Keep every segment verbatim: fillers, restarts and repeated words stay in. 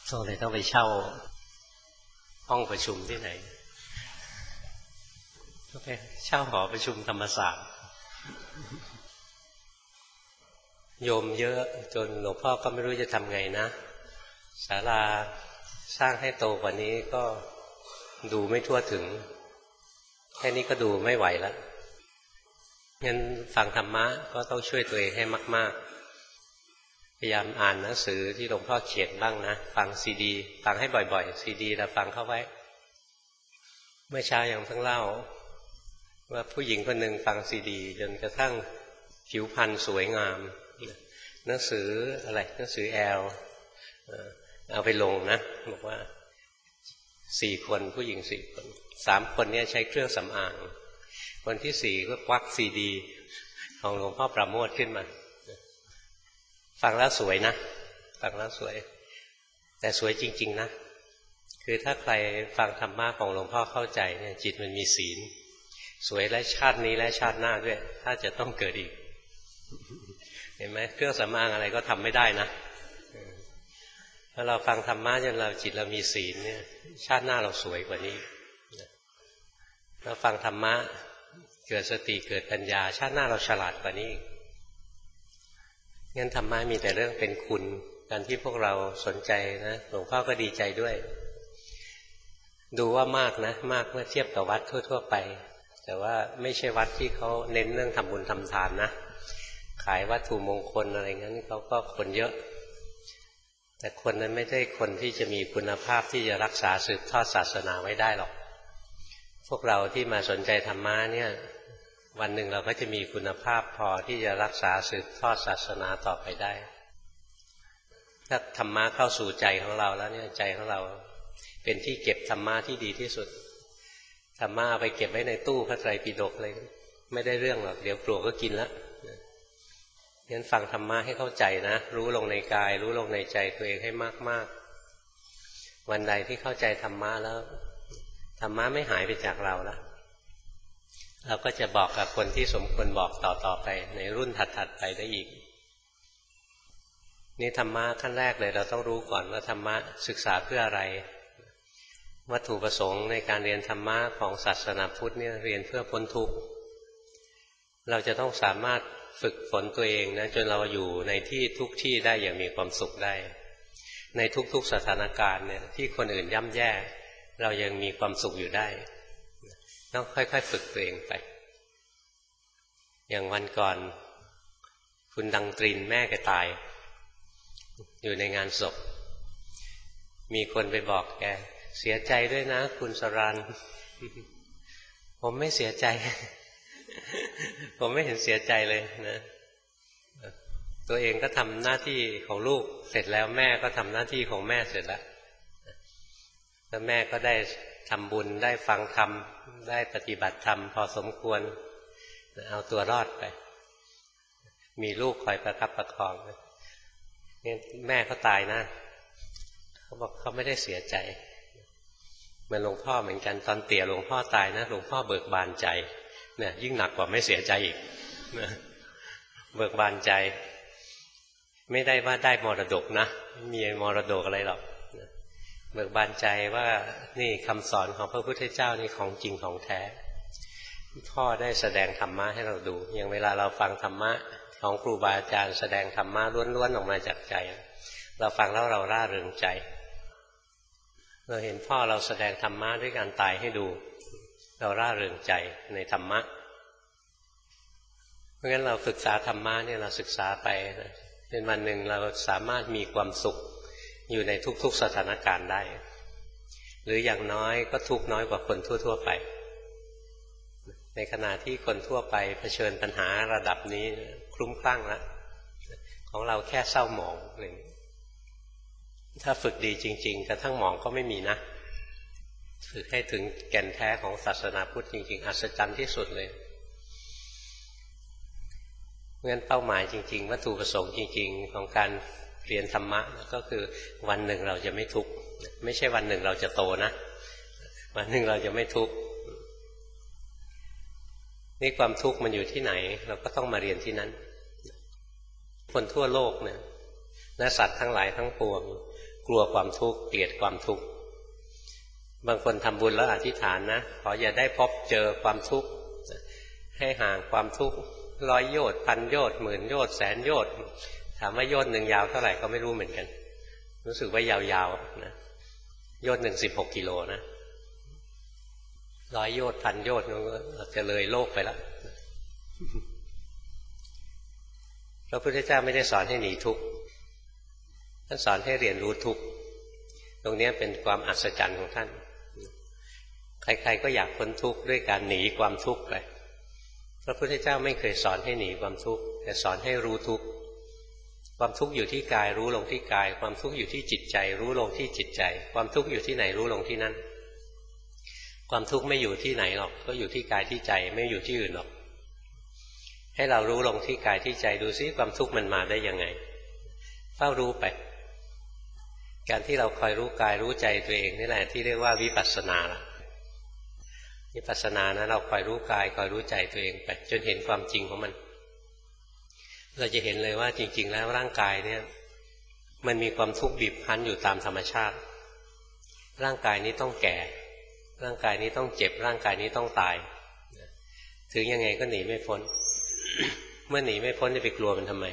ก็เลยต้องไปเช่าห้องประชุมที่ไหนก็ไปเช่าหอประชุมธรรมศาสตร์โยมเยอะจนหลวงพ่อก็ไม่รู้จะทำไงนะศาลาสร้างให้โตกว่านี้ก็ดูไม่ทั่วถึงแค่นี้ก็ดูไม่ไหวแล้วงั้นฟังธรรมะก็ต้องช่วยตัวเองให้มากๆพยายามอ่านหนังสือที่หลวงพ่อเขียนบ้างนะฟังซีดีฟังให้บ่อยๆซีดีแล้วฟังเข้าไว้เมื่อเช้ายังเพิ่งเล่าว่าผู้หญิงคนหนึ่งฟังซีดีจนกระทั่งผิวพรรณสวยงามหนังสืออะไรหนังสือแอลเอาไปลงนะบอกว่าสี่คนผู้หญิงสี่คนสามคนนี้ใช้เครื่องสำอางคนที่สี่ก็ควักซีดีของหลวงพ่อประโมทขึ้นมาฟังแล้วสวยนะฟังแล้วสวยแต่สวยจริงๆนะคือถ้าใครฟังธรรมะของหลวงพ่อเข้าใจเนี่ยจิตมันมีศีลสวยและชาตินี้และชาติหน้าด้วยถ้าจะต้องเกิดอีกเห็นไหมเครื่องสำอางอะไรก็ทำไม่ได้นะถ้าเราฟังธรรมะจนเราจิตเรามีศีลเนี่ยชาติหน้าเราสวยกว่านี้เราฟังธรรมะเกิดสติเกิดปัญญาชาติหน้าเราฉลาดกว่านี้งั้นธรรมะมีแต่เรื่องเป็นคุณการที่พวกเราสนใจนะหลวงพ่อก็ดีใจด้วยดูว่ามากนะมากเมื่อเทียบกับวัดทั่วๆไปแต่ว่าไม่ใช่วัดที่เขาเน้นเรื่องทำบุญทำทานนะขายวัตถุมงคลอะไรงั้นเขาก็คนเยอะแต่คนนั้นไม่ใช่คนที่จะมีคุณภาพที่จะรักษาสืบทอดศาสนาไว้ได้หรอกพวกเราที่มาสนใจธรรมะเนี่ยวันหนึ่งเราก็จะมีคุณภาพพอที่จะรักษาสืบทอดศาสนาต่อไปได้ถ้าธรรมะเข้าสู่ใจของเราแล้วเนี่ยใจของเราเป็นที่เก็บธรรมะที่ดีที่สุดธรรมะเอาไปเก็บไว้ในตู้พระไตรปิฎกเลยไม่ได้เรื่องหรอกเดี๋ยวปลวกก็กินแล้วงั้นฟังธรรมะให้เข้าใจนะรู้ลงในกายรู้ลงในใจตัวเองให้มากๆวันใดที่เข้าใจธรรมะแล้วธรรมะไม่หายไปจากเราแล้วเราก็จะบอกกับคนที่สมควรบอกต่อๆไปในรุ่นถัดๆไปได้อีกนี่ธรรมะขั้นแรกเลยเราต้องรู้ก่อนว่าธรรมะศึกษาเพื่ออะไรวัตถุประสงค์ในการเรียนธรรมะของศาสนาพุทธเนี่ยเรียนเพื่อพ้นทุกข์เราจะต้องสามารถฝึกฝนตัวเองนะจนเราอยู่ในที่ทุกที่ได้อย่างมีความสุขได้ในทุกๆสถานการณ์เนี่ยที่คนอื่นย่ำแย่เรายังมีความสุขอยู่ได้ต้องค่อยๆฝึกตัวเองไปอย่างวันก่อนคุณดังตรินแม่แกตายอยู่ในงานศพมีคนไปบอกแกเสียใจด้วยนะคุณสรัญผมไม่เสียใจผมไม่เห็นเสียใจเลยนะตัวเองก็ทำหน้าที่ของลูกเสร็จแล้วแม่ก็ทำหน้าที่ของแม่เสร็จแล้วแล้วแม่ก็ได้ทำบุญได้ฟังธรรมได้ปฏิบัติธรรมพอสมควรเอาตัวรอดไปมีลูกคอยประคับประคองนี่แม่เขาตายนะเขาบอกเขาไม่ได้เสียใจเหมือนหลวงพ่อเหมือนกันตอนเตี่ยหลวงพ่อตายนะหลวงพ่อเบิกบานใจเนี่ยยิ่งหนักกว่าไม่เสียใจอีกนะเบิกบานใจไม่ได้ว่าได้มรดกนะไม่มีมรดกอะไรหรอกเบิกบานใจว่านี่คำสอนของพระพุทธเจ้านี่ของจริงของแท้พ่อได้แสดงธรรมะให้เราดูอย่างเวลาเราฟังธรรมะของครูบาอาจารย์แสดงธรรมะล้วนๆออกมาจากใจเราฟังแล้วเราร่าเริงใจเราเห็นพ่อเราแสดงธรรมะด้วยการตายให้ดูเราร่าเริงใจในธรรมะเพราะงั้นเราศึกษาธรรมะเนี่ยเราศึกษาไปนะเป็นวันหนึ่งเราสามารถมีความสุขอยู่ในทุกๆสถานการณ์ได้หรืออย่างน้อยก็ทุกข์น้อยกว่าคนทั่วๆไปในขณะที่คนทั่วไปเผชิญปัญหาระดับนี้คลุ้มคลั่งแล้วของเราแค่เศร้าหมองเลยถ้าฝึกดีจริงๆกระทั่งหมองก็ไม่มีนะฝึกให้ถึงแก่นแท้ของศาสนาพุทธจริงๆอัศจรรย์ที่สุดเลยเพราะงั้นเป้าหมายจริงๆวัตถุประสงค์จริงๆของการเรียนธรรมะก็คือวันหนึ่งเราจะไม่ทุกข์ไม่ใช่วันหนึ่งเราจะโตนะวันหนึ่งเราจะไม่ทุกข์นี่ความทุกข์มันอยู่ที่ไหนเราก็ต้องมาเรียนที่นั้นคนทั่วโลกเนี่ยและสัตว์ทั้งหลายทั้งปวงกลัวความทุกข์เกลียดความทุกข์บางคนทำบุญแล้วอธิษฐานนะขออย่าได้พบเจอความทุกข์ให้ห่างความทุกข์ร้อยโยชน์พันโยชน์หมื่นโยชน์แสนโยชน์ถามว่าโยชน์หนึ่งยาวเท่าไหร่ก็ไม่รู้เหมือนกันรู้สึกว่ายาวๆนะโยชน์หนึ่งสิบหกกิโลนะร้อยโยชน์พันโยชน์เราจะเลยโลกไปแล้วพระพุทธเจ้าไม่ได้สอนให้หนีทุกข์ท่านสอนให้เรียนรู้ทุกข์ตรงนี้เป็นความอัศจรรย์ของท่านใครๆก็อยากพ้นทุกข์ด้วยการหนีความทุกข์ไปพระพุทธเจ้าไม่เคยสอนให้หนีความทุกข์แต่สอนให้รู้ทุกข์ความทุกข์อยู่ที่กายรู้ลงที่กายความทุกข์อยู่ที่จิตใจรู้ลงที่จิตใจความทุกข์อยู่ที่ไหนรู้ลงที่นั่นความทุกข์ไม่อยู่ที่ไหนหรอกก็อยู่ที่กายที่ใจไม่อยู่ที่อื่นหรอกให้เรารู้ลงที่กายที่ใจดูซิความทุกข์มันมาได้ยังไงเฝ้ารู้ไปการที่เราคอยรู้กายรู้ใจตัวเองนี่แหละที่เรียกว่าวิปัสสนาล่ะวิปัสสนานะเราคอยรู้กายคอยรู้ใจตัวเองไปจนเห็นความจริงของมันเราจะเห็นเลยว่าจริงๆแล้วร่างกายเนี่ยมันมีความทุกข์บีบคั้นอยู่ตามธรรมชาติร่างกายนี้ต้องแก่ร่างกายนี้ต้องเจ็บร่างกายนี้ต้องตายถึงยังไงก็หนีไม่พ้น เมื่อหนีไม่พ้นจะไปกลัวมันทำไม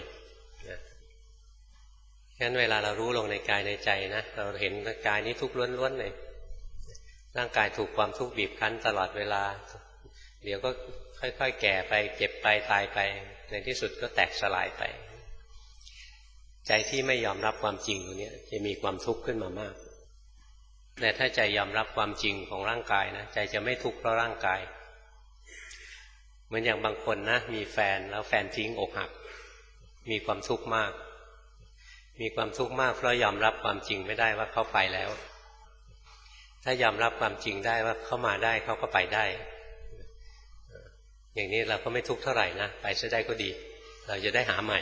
งั้นเวลาเรารู้ลงในกายในใจนะเราเห็นกายนี้ทุกข์ล้วนๆเลยร่างกายถูกความทุกข์บีบคั้นตลอดเวลาเดี๋ยวก็ค่อยๆแก่ไปเจ็บไปตายไปในที่สุดก็แตกสลายไปใจที่ไม่ยอมรับความจริงตรงนี้จะมีความทุกข์ขึ้นมามากแต่ถ้าใจยอมรับความจริงของร่างกายนะใจจะไม่ทุกข์เพราะร่างกายเหมือนอย่างบางคนนะมีแฟนแล้วแฟนทิ้งอกหักมีความทุกข์มากมีความทุกข์มากเพราะยอมรับความจริงไม่ได้ว่าเขาไปแล้วถ้ายอมรับความจริงได้ว่าเขามาได้เขาก็ไปได้อย่างนี้เราก็ไม่ทุกข์เท่าไหร่นะไปซะได้ก็ดีเราจะได้หาใหม่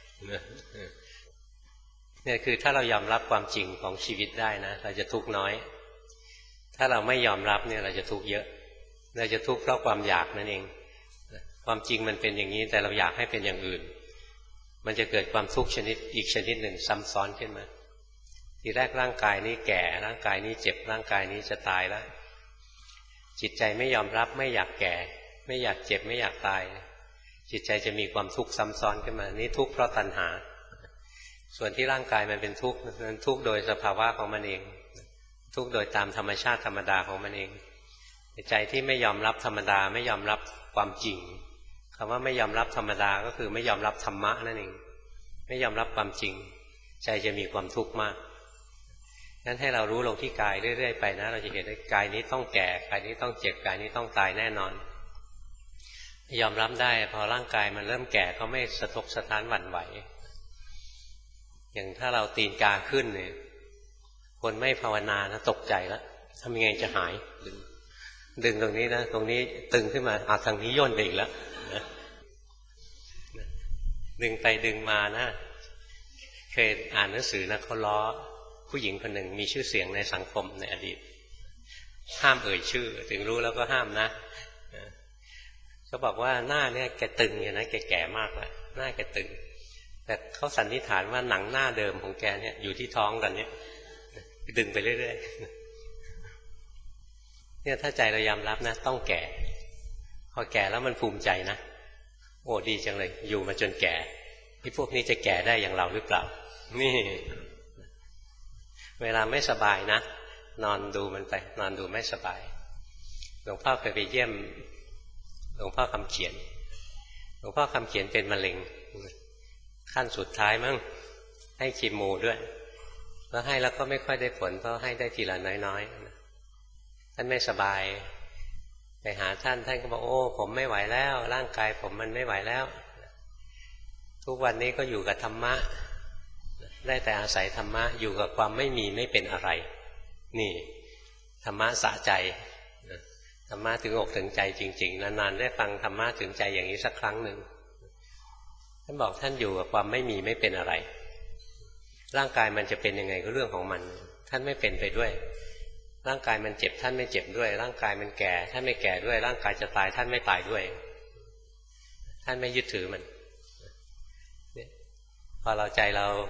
เนี่ยคือถ้าเรายอมรับความจริงของชีวิตได้นะเราจะทุกข์น้อยถ้าเราไม่ยอมรับเนี่ยเราจะทุกข์เยอะเราจะทุกข์เพราะความอยากนั่นเองความจริงมันเป็นอย่างนี้แต่เราอยากให้เป็นอย่างอื่นมันจะเกิดความทุกข์ชนิดอีกชนิดหนึ่งซ้ำซ้อนขึ้นมาทีแรกร่างกายนี้แก่ร่างกายนี้เจ็บร่างกายนี้จะตายแล้วจิตใจไม่ยอมรับไม่อยากแก่ไม่อยากเจ็บไม่อยากตายจิตใจจะมีความทุกข์ซ้ำซ้อนขึ้นมานี่ทุกข์เพราะตัณหาส่วนที่ร่างกายมันเป็นทุกข์นั้นทุกข์โดยสภาวะของมันเองทุกข์โดยตามธรรมชาติธรรมดาของมันเองใจที่ไม่ยอมรับธรรมดาไม่ยอมรับความจริงคำว่าไม่ยอมรับธรรมดาก็คือไม่ยอมรับธรรมะนั่นเองไม่ยอมรับความจริงใจจะมีความทุกข์มากงั้นให้เรารู้ลงที่กายเรื่อยๆไปนะเราจะเห็นว่ากายนี้ต้องแก่กายนี้ต้องเจ็บกายนี้ต้องตายแน่นอนยอมรับได้พอร่างกายมันเริ่มแก่ก็ไม่สะทกสะท้านหวั่นไหวอย่างถ้าเราตีนกาขึ้นเนี่ยคนไม่ภาวนานะตกใจแล้วทำยังไงจะหายดึงดึงตรงนี้นะตรงนี้ตึงขึ้นมาเอาทางนี้ย่นไปอีกแล้วนะดึงไปดึงมานะเคยอ่านหนังสือนะเขาล้อผู้หญิงคนหนึ่งมีชื่อเสียงในสังคมในอดีตห้ามเอ่ยชื่อถึงรู้แล้วก็ห้ามนะเขาบอกว่าหน้าเนี่ยแกตึงอยู่นะแกแก่มากแล้วหน้าแกตึงแต่เขาสันนิษฐานว่าหนังหน้าเดิมของแกเนี่ยอยู่ที่ท้องตอนนี้ดึงไปเรื่อยๆเนี่ยถ้าใจเรายอมรับนะต้องแก่พอแก่แล้วมันภูมิใจนะโอ้ดีจังเลยอยู่มาจนแก่ที่พวกนี้จะแก่ได้อย่างเราหรือเปล่านี่เวลาไม่สบายนะนอนดูมันไปนอนดูไม่สบายหลวงพ่อเคยไปเยี่ยมหลวงพ่อคำเขียนหลวงพ่อคำเขียนเป็นมะเร็งขั้นสุดท้ายมั้งให้คีโมด้วยแล้วให้แล้วก็ไม่ค่อยได้ผลเพราะให้ได้ทีละน้อยๆท่านไม่สบายไปหาท่านท่านก็บอกโอ้ผมไม่ไหวแล้วร่างกายผมมันไม่ไหวแล้วทุกวันนี้ก็อยู่กับธรรมะได้แต่อาศัยธรรมะอยู่กับความไม่มีไม่เป็นอะไรนี่ธรรมะสะใจธรรมะถึงอกถึงใจจริงๆนานๆได้ฟังธรรมะถึงใจอย่างนี้สักครั้งหนึ่งท่านบอกท่านอยู่กับความไม่มีไม่เป็นอะไรร่างกายมันจะเป็นยังไงก็เรื่องของมันท่านไม่เป็นไปด้วยร่างกายมันเจ็บท่านไม่เจ็บด้วยร่างกายมันแก่ท่านไม่แก่ด้วยร่างกายจะตายท่านไม่ตายด้วยท่านไม่ยึดถือมันพอเราใจเรา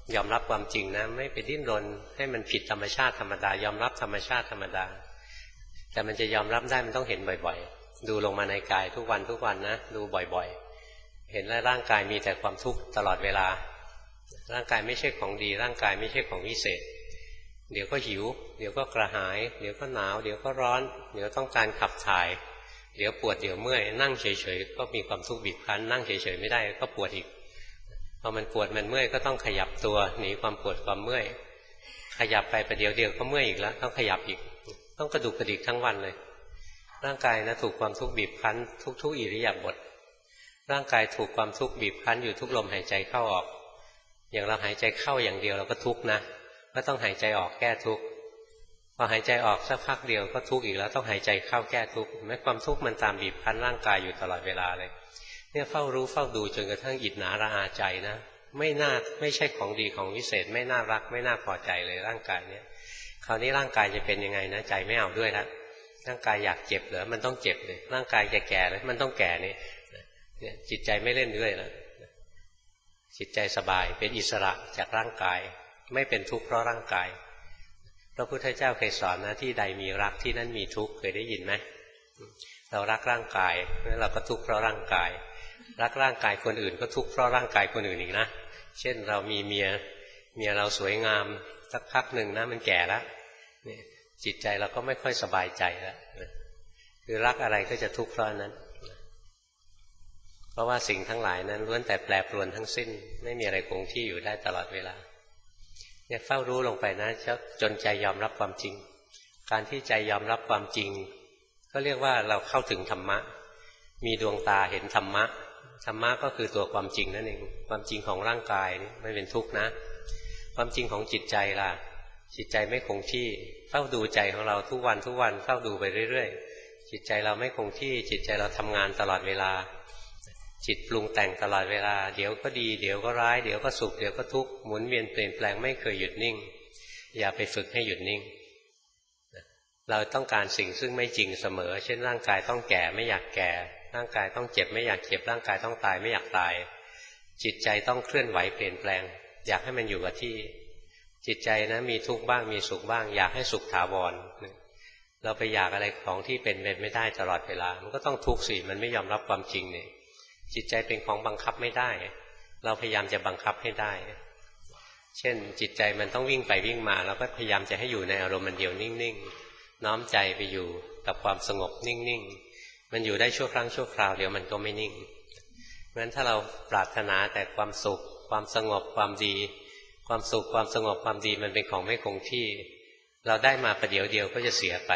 ยอมรับความจริงนะไม่ไปดิ้นรนให้มันผิดธรรมชาติธรรมดายอมรับธรรมชาติธรรมดาแต่มันจะยอมรับได้มันต้องเห็นบ่อยๆดูลงมาในกายทุกวันทุกวันนะดูบ่อยๆเห็นแล้วร่างกายมีแต่ความทุกข์ตลอดเวลาร่างกายไม่ใช่ของดีร่างกายไม่ใช่ของวิเศษเดี๋ยวก็หิวเดี๋ยวก็กระหายเดี๋ยวก็หนาวเดี๋ยวก็ร้อนเดี๋ยวต้องการขับถ่ายเดี๋ยวปวดเดี๋ยวเมื่อยนั่งเฉยๆก็มีความทุกข์บีบคั้นนั่งเฉยๆไม่ได้ก็ปวดอีกพอมันปวดมันเมื่อยก็ต้องขยับตัวหนีความปวดความเมื่อยขยับไปประเดี๋ยวเดียวก็เมื่อยอีกแล้วต้องขยับอีกต้องกระดุกกระดิกทั้งวันเลยร่างกายนะถูกความทุกข์บีบคั้นทุกๆอิริยาบถร่างกายถูกความทุกข์บีบคั้นอยู่ทุกลมหายใจเข้าออกอย่างเราหายใจเข้าอย่างเดียวเราก็ทุกข์นะก็ต้องหายใจออกแก้ทุกข์พอหายใจออกสักพักเดียวก็ทุกข์อีกแล้วต้องหายใจเข้าแก้ทุกข์แม้ความทุกข์มันตามบีบคั้นร่างกายอยู่ตลอดเวลาเลยเนี่ยเฝ้ารู้เฝ้าดูจนกระทั่งอิจฉาระอาใจนะไม่น่าไม่ใช่ของดีของวิเศษไม่น่ารักไม่น่าพอใจเลยร่างกายเนี่ยคราวนี้ร่างกายจะเป็นยังไงนะใจไม่เอาด้วยแล้วร่างกายอยากเจ็บเหรอมันต้องเจ็บเลยร่างกายจะแก่เลยมันต้องแก่นี่เนี่ยจิตใจไม่เล่นด้วยแล้วจิตใจสบายเป็นอิสระจากร่างกายไม่เป็นทุกข์เพราะร่างกายพระพุทธเจ้าเคยสอนนะที่ใดมีรักที่นั้นมีทุกข์เคยได้ยินไหมเรารักร่างกายเราก็ทุกข์เพราะร่างกายรักร่างกายคนอื่นก็ทุกข์เพราะร่างกายคนอื่นอีกนะเช่นเรามีเมียเมียเราสวยงามสักพักหนึ่งนะมันแก่แล้วจิตใจเราก็ไม่ค่อยสบายใจแล้วคือรักอะไรก็จะทุกข์เพราะนั้นเพราะว่าสิ่งทั้งหลายนั้นล้วนแต่แปรปรวนทั้งสิ้นไม่มีอะไรคงที่อยู่ได้ตลอดเวลาเนี่ยเฝ้ารู้ลงไปนะจนใจยอมรับความจริงการที่ใจยอมรับความจริงก็เรียกว่าเราเข้าถึงธรรมะมีดวงตาเห็นธรรมะธรรมะก็คือตัวความจริงนั่นเองความจริงของร่างกายนี่ไม่เป็นทุกข์นะความจริงของจิตใจล่ะจิตใจไม่คงที่เฝ้าดูใจของเราทุกวันทุกวันเฝ้าดูไปเรื่อยๆจิตใจเราไม่คงที่จิตใจเราทำงานตลอดเวลาจิตปรุงแต่งตลอดเวลาเดี๋ยวก็ดีเดี๋ยวก็ร้ายเดี๋ยวก็สุขเดี๋ยวก็ทุกข์หมุนเวียนเปลี่ยนแปลงไม่เคยหยุดนิ่งอย่าไปฝึกให้หยุดนิ่งเราต้องการสิ่งซึ่งไม่จริงเสมอเช่นร่างกายต้องแก่ไม่อยากแก่ร่างกายต้องเจ็บไม่อยากเจ็บร่างกายต้องตายไม่อยากตายจิตใจต้องเคลื่อนไหวเปลี่ยนแปลงอยากให้มันอยู่กับที่จิตใจนะมีทุกข์บ้างมีสุขบ้างอยากให้สุขถาวรเราไปอยากอะไรของที่เป็นไปไม่ได้ตลอดเวลามันก็ต้องทุกข์สิมันไม่ยอมรับความจริงเนี่ยจิตใจเป็นของบังคับไม่ได้เราพยายามจะบังคับให้ได้เช่นจิตใจมันต้องวิ่งไปวิ่งมาเราก็พยายามจะให้อยู่ในอารมณ์มันเดียวนิ่งๆน้อมใจไปอยู่กับความสงบนิ่งๆมันอยู่ได้ชั่วครั้งชั่วคราวเดี๋ยวมันก็ไม่นิ่งเพราะฉะนั้นถ้าเราปรารถนาแต่ความสุขความสงบความดีความสุขความสงบความดีมันเป็นของไม่คงที่เราได้มาประเดี๋ยวเดียวก็จะเสียไป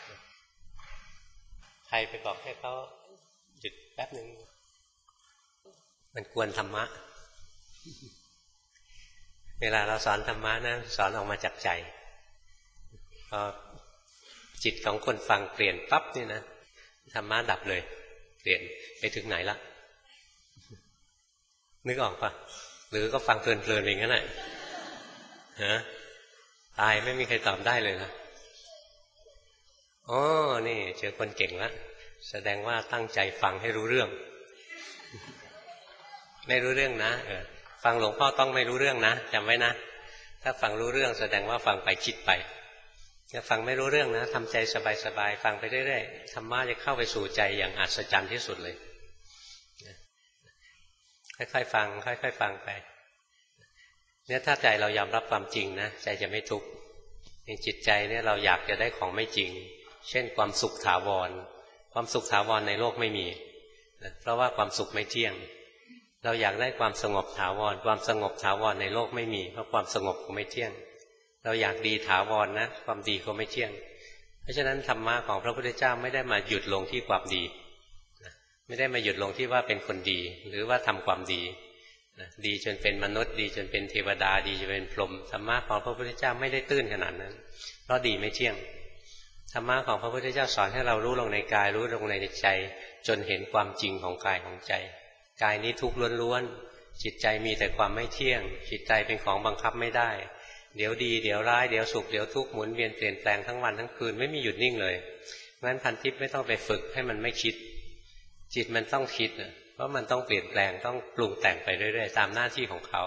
ใครไปบอกให้เขาหยุดแป๊บนึงมันกวนธรรมะเวลาเราสอนธรรมะนะสอนออกมาจากใจพอจิตของคนฟังเปลี่ยนปั๊บนี่นะธรรมะดับเลยเปลี่ยนไปถึงไหนละนึกออกปะหรือก็ฟังเพลินๆอย่างนั้นแหละฮะตายไม่มีใครตอบได้เลยนะอ๋อนี่เจอคนเก่งแล้วแสดงว่าตั้งใจฟังให้รู้เรื่องไม่รู้เรื่องนะเออฟังหลวงพ่อต้องไม่รู้เรื่องนะจำไว้นะถ้าฟังรู้เรื่องแสดงว่าฟังไปคิดไปถ้าฟังไม่รู้เรื่องนะทำใจสบายๆฟังไปเรื่อยๆธรรมะจะเข้าไปสู่ใจอย่างอัศจรรย์ที่สุดเลยค่อยๆฟังค่อยๆฟังไปเนี่ยถ้าใจเรายอมรับความจริงนะใจจะไม่ทุกข์ในจิตใจเนี่ยเราอยากจะได้ของไม่จริงเช่นความสุขถาวรความสุขถาวรในโลกไม่มีเพราะว่าความสุขไม่เที่ยงเราอยากได้ความสงบถาวรความสงบถาวรในโลกไม่มีเพราะความสงบก็ไม่เที่ยงเราอยากดีถาวรนะความดีก็ไม่เที่ยงเพราะฉะนั้นธรรมะของพระพุทธเจ้าไม่ได้มาหยุดลงที่ความดีไม่ได้มาหยุดลงที่ว่าเป็นคนดีหรือว่าทำความดีดีจนเป็นมนุษย์ดีจนเป็นเทวดาดีจนเป็นพรหมธรรมะของพระพุทธเจ้าไม่ได้ตื้นขนาดนั้นเพราะดีไม่เที่ยงธรรมะของพระพุทธเจ้าสอนให้เรารู้ลงในกายรู้ลงในใจจนเห็นความจริงของกายของใจกายนี้ทุกข์ล้วนๆจิตใจมีแต่ความไม่เที่ยงจิตใจเป็นของบังคับไม่ได้เดี๋ยวดีเดี๋ยวร้ายเดี๋ยวสุขเดี๋ยวทุกข์หมุนเวียนเปลี่ยนแปลงทั้งวันทั้งคืนไม่มีหยุดนิ่งเลยงั้นพันทิพย์ไม่ต้องไปฝึกให้มันไม่คิดจิตมันต้องคิดเพราะมันต้องเปลี่ยนแปลงต้องปรุงแต่งไปเรื่อยๆตามหน้าที่ของเขา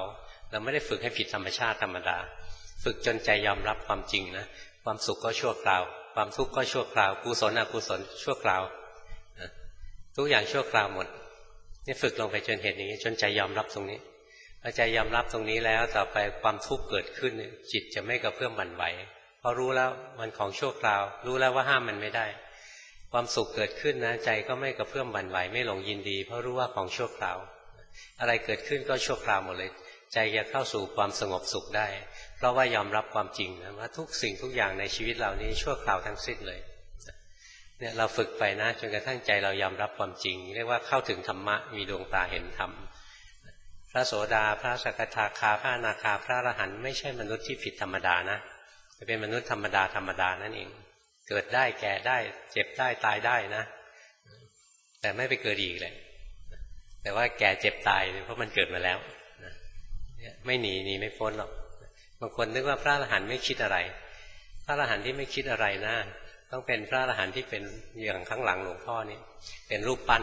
เราไม่ได้ฝึกให้ผิดธรรมชาติธรรมดาฝึกจนใจยอมรับความจริงนะความสุขก็ชั่วคราวความทุกข์ก็ชั่วคราวกุศลอกุศลชั่วคราวทุกอย่างชั่วคราวหมดนี่ฝึกลงไปจนเห็นอย่างนี้จนใจยอมรับตรงนี้พอใจยอมรับตรงนี้แล้วต่อไปความทุกข์เกิดขึ้นจิตจะไม่กระเพื่อมหวั่นไหวเพราะรู้แล้วมันของชั่วคราวรู้แล้วว่าห้ามมันไม่ได้ความสุขเกิดขึ้นนะใจก็ไม่กระเพื่อมหวั่นไหวไม่หลงยินดีเพราะรู้ว่าของชั่วคราวอะไรเกิดขึ้นก็ชั่วคราวหมดเลยใจจะเข้าสู่ความสงบสุขได้เพราะว่ายอมรับความจริงนะว่าทุกสิ่งทุกอย่างในชีวิตเรานี้ชั่วคราวทั้งสิ้นเลยเนี่ยเราฝึกไปนะจนกระทั่งใจเรายอมรับความจริงเรียกว่าเข้าถึงธรรมะมีดวงตาเห็นธรรมพระโสดาพระสกทาคาพระอนาคาพระอรหันต์ไม่ใช่มนุษย์ที่ผิดธรรมดานะเป็นมนุษย์ธรรมดาธรรมดานั่นเองเกิดได้แก่ได้เจ็บได้ตายได้นะแต่ไม่ไปเกิดอีกเลยแต่ว่าแก่เจ็บตายเพราะมันเกิดมาแล้วไม่หนีหนีไม่พ้นหรอกบางคนนึกว่าพระอรหันต์ไม่คิดอะไรพระอรหันต์ที่ไม่คิดอะไรนะต้องเป็นพระอรหันต์ที่เป็นอย่างข้างหลังหลวงพ่อนี่เป็นรูปปั้น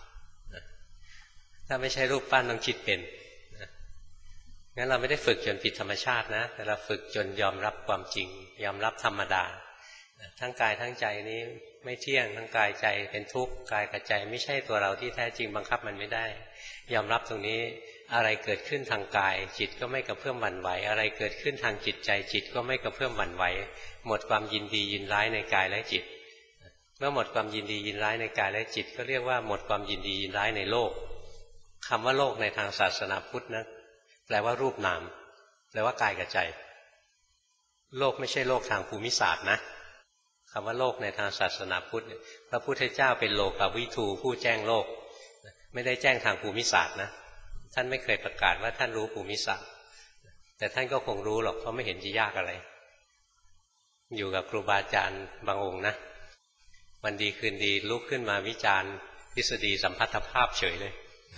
ถ้าไม่ใช่รูปปั้นต้องคิดเป็นงั้นเราไม่ได้ฝึกจนผิดธรรมชาตินะแต่เราฝึกจนยอมรับความจริงยอมรับธรรมดาทั้งกายทั้งใจนี้ไม่เที่ยงทั้งกายใจเป็นทุกข์กายกับใจไม่ใช่ตัวเราที่แท้จริงบังคับมันไม่ได้ยอมรับตรงนี้อะไรเกิดขึ้นทางกายจิตก็ไม่กระเพื่อมหวั่นไหวอะไรเกิดขึ้นทางจิตใจจิตก็ไม่กระเพื่อมหวั่นไหวหมดความยินดียินร้ายในกายและจิตเมื่อหมดความยินดียินร้ายในกายและจิตก็เรียกว่าหมดความยินดียินร้ายในโลกคำว่าโลกในทางศาสนาพุทธนะแปลว่ารูปนามแปลว่ากายกับใจโลกไม่ใช่โลกทางภูมิศาสตร์นะคำว่าโลกในทางศาสนาพุทธพระพุทธเจ้าเป็นโลกวิทูผู้แจ้งโลกไม่ได้แจ้งทางภูมิศาสตร์นะท่านไม่เคยประกาศว่าท่านรู้ภูมิศาสตร์แต่ท่านก็คงรู้หรอกเพราะไม่เห็นจะยากอะไรอยู่กับครูบาอาจารย์บางองค์นะวันดีคืนดีลุกขึ้นมาวิจารณ์ทฤษฎีสัมพัทธภาพเฉยเลย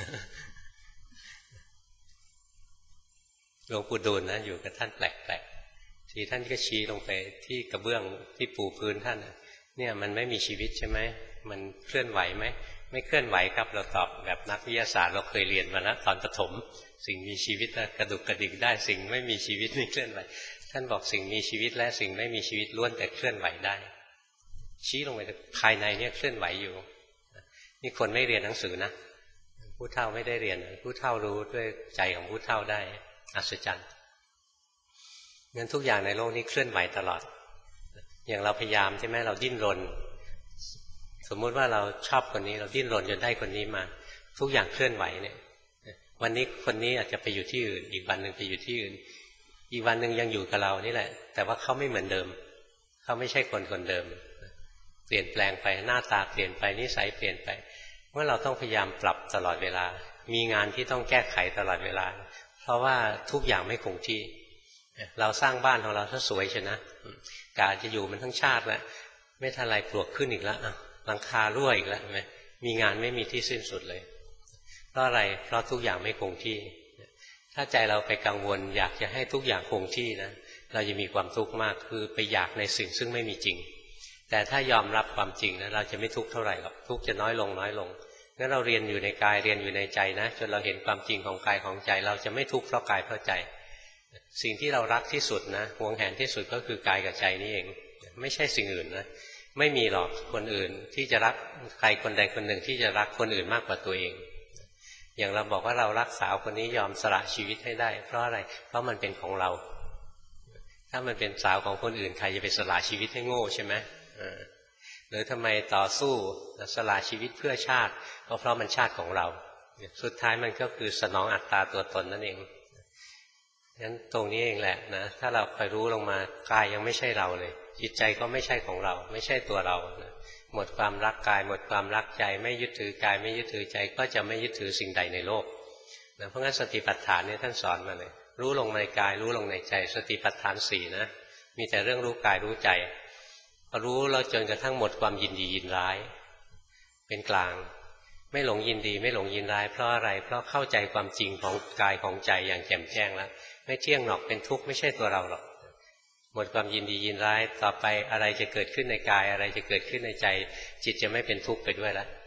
หลวงปู่ดูลนะอยู่กับท่านแปลกๆทีท่านก็ชี้ลงไปที่กระเบื้องที่ปูพื้นท่านเนี่ยมันไม่มีชีวิตใช่ไหมมันเคลื่อนไหวไหมไม่เคลื่อนไหวครับเราตอบแบบนักวิทยาศาสตร์เราเคยเรียนมาแล้วตอนประถมสิ่งมีชีวิตกระดุกกระดิกได้สิ่งไม่มีชีวิตไม่เคลื่อนไหวท่านบอกสิ่งมีชีวิตและสิ่งไม่มีชีวิตล้วนแต่เคลื่อนไหวได้ชี้ลงไปภายในเนี่ยเคลื่อนไหวอยู่นี่คนไม่เรียนหนังสือนะผู้เฒ่าไม่ได้เรียนผู้เฒ่ารู้ด้วยใจของผู้เฒ่าได้อัศจรรย์งั้นทุกอย่างในโลกนี้เคลื่อนไหวตลอดอย่างเราพยายามใช่ไหมเราดิ้นรนสมมุติว่าเราชอบคนนี้เราดิ้นรนจนได้คนนี้มาทุกอย่างเคลื่อนไหวเนี่ยวันนี้คนนี้อาจจะไปอยู่ที่อื่นอีกวันหนึ่งไปอยู่ที่อื่นอีกวันหนึ่งยังอยู่กับเรานี่แหละแต่ว่าเขาไม่เหมือนเดิมเขาไม่ใช่คนคนเดิมเปลี่ยนแปลงไปหน้าตาเปลี่ยนไปนิสัยเปลี่ยนไปเมื่อเราต้องพยายามปรับตลอดเวลามีงานที่ต้องแก้ไขตลอดเวลาเพราะว่าทุกอย่างไม่คงที่เราสร้างบ้านของเราถ้าสวยชนะกาจะอยู่มันทั้งชาติแล้วไม่ทันไรปลวกขึ้นอีกแล้วหลังคารั่วอีกแล้วไหมมีงานไม่มีที่สิ้นสุดเลยเพราะอะไรเพราะทุกอย่างไม่คงที่ถ้าใจเราไปกังวลอยากจะให้ทุกอย่างคงที่นะเราจะมีความทุกข์มากคือไปอยากในสิ่งซึ่งไม่มีจริงแต่ถ้ายอมรับความจริงนะเราจะไม่ทุกข์เท่าไหร่หรอกทุกข์จะน้อยลงน้อยลงงั้นเราเรียนอยู่ในกายเรียนอยู่ในใจนะจนเราเห็นความจริงของกายของใจเราจะไม่ทุกข์เพราะกายเพราะใจสิ่งที่เรารักที่สุดนะหวงแหนที่สุดก็คือกายกับใจนี่เองไม่ใช่สิ่งอื่นนะไม่มีหรอกคนอื่นที่จะรักใครคนใดคนหนึ่งที่จะรักคนอื่นมากกว่าตัวเองอย่างเราบอกว่าเรารักสาวคนนี้ยอมสละชีวิตให้ได้เพราะอะไรเพราะมันเป็นของเราถ้ามันเป็นสาวของคนอื่นใครจะไปสละชีวิตให้โง่ใช่ไหมหรือทำไมต่อสู้สละชีวิตเพื่อชาติก็เพราะมันชาติของเราสุดท้ายมันก็คือสนองอัตตาตัวตนนั่นเองงั้นตรงนี้เองแหละนะถ้าเราคอยรู้ลงมากายยังไม่ใช่เราเลยจิตใจก็ไม่ใช่ของเราไม่ใช่ตัวเรานะหมดความรักกายหมดความรักใจไม่ยึดถือกายไม่ยึดถือใจก็จะไม่ยึดถือสิ่งใดในโลกนะเพราะงั้นสติปัฏฐานเนี่ยท่านสอนมาเลยรู้ลงในกายรู้ลงในใจสติปัฏฐานสี่นะมีแต่เรื่องรู้กายรู้ใจรู้เราจนกระทั่งหมดความยินดียินร้ายเป็นกลางไม่หลงยินดีไม่หลงยินร้ายเพราะอะไรเพราะเข้าใจความจริงของกายของใจอย่างแจ่มแจ้งแล้วไม่เที่ยงหรอกเป็นทุกข์ไม่ใช่ตัวเราหรอกหมดความยินดียินร้ายต่อไปอะไรจะเกิดขึ้นในกายอะไรจะเกิดขึ้นในใจจิตจะไม่เป็นทุกข์ไปด้วยแล้ว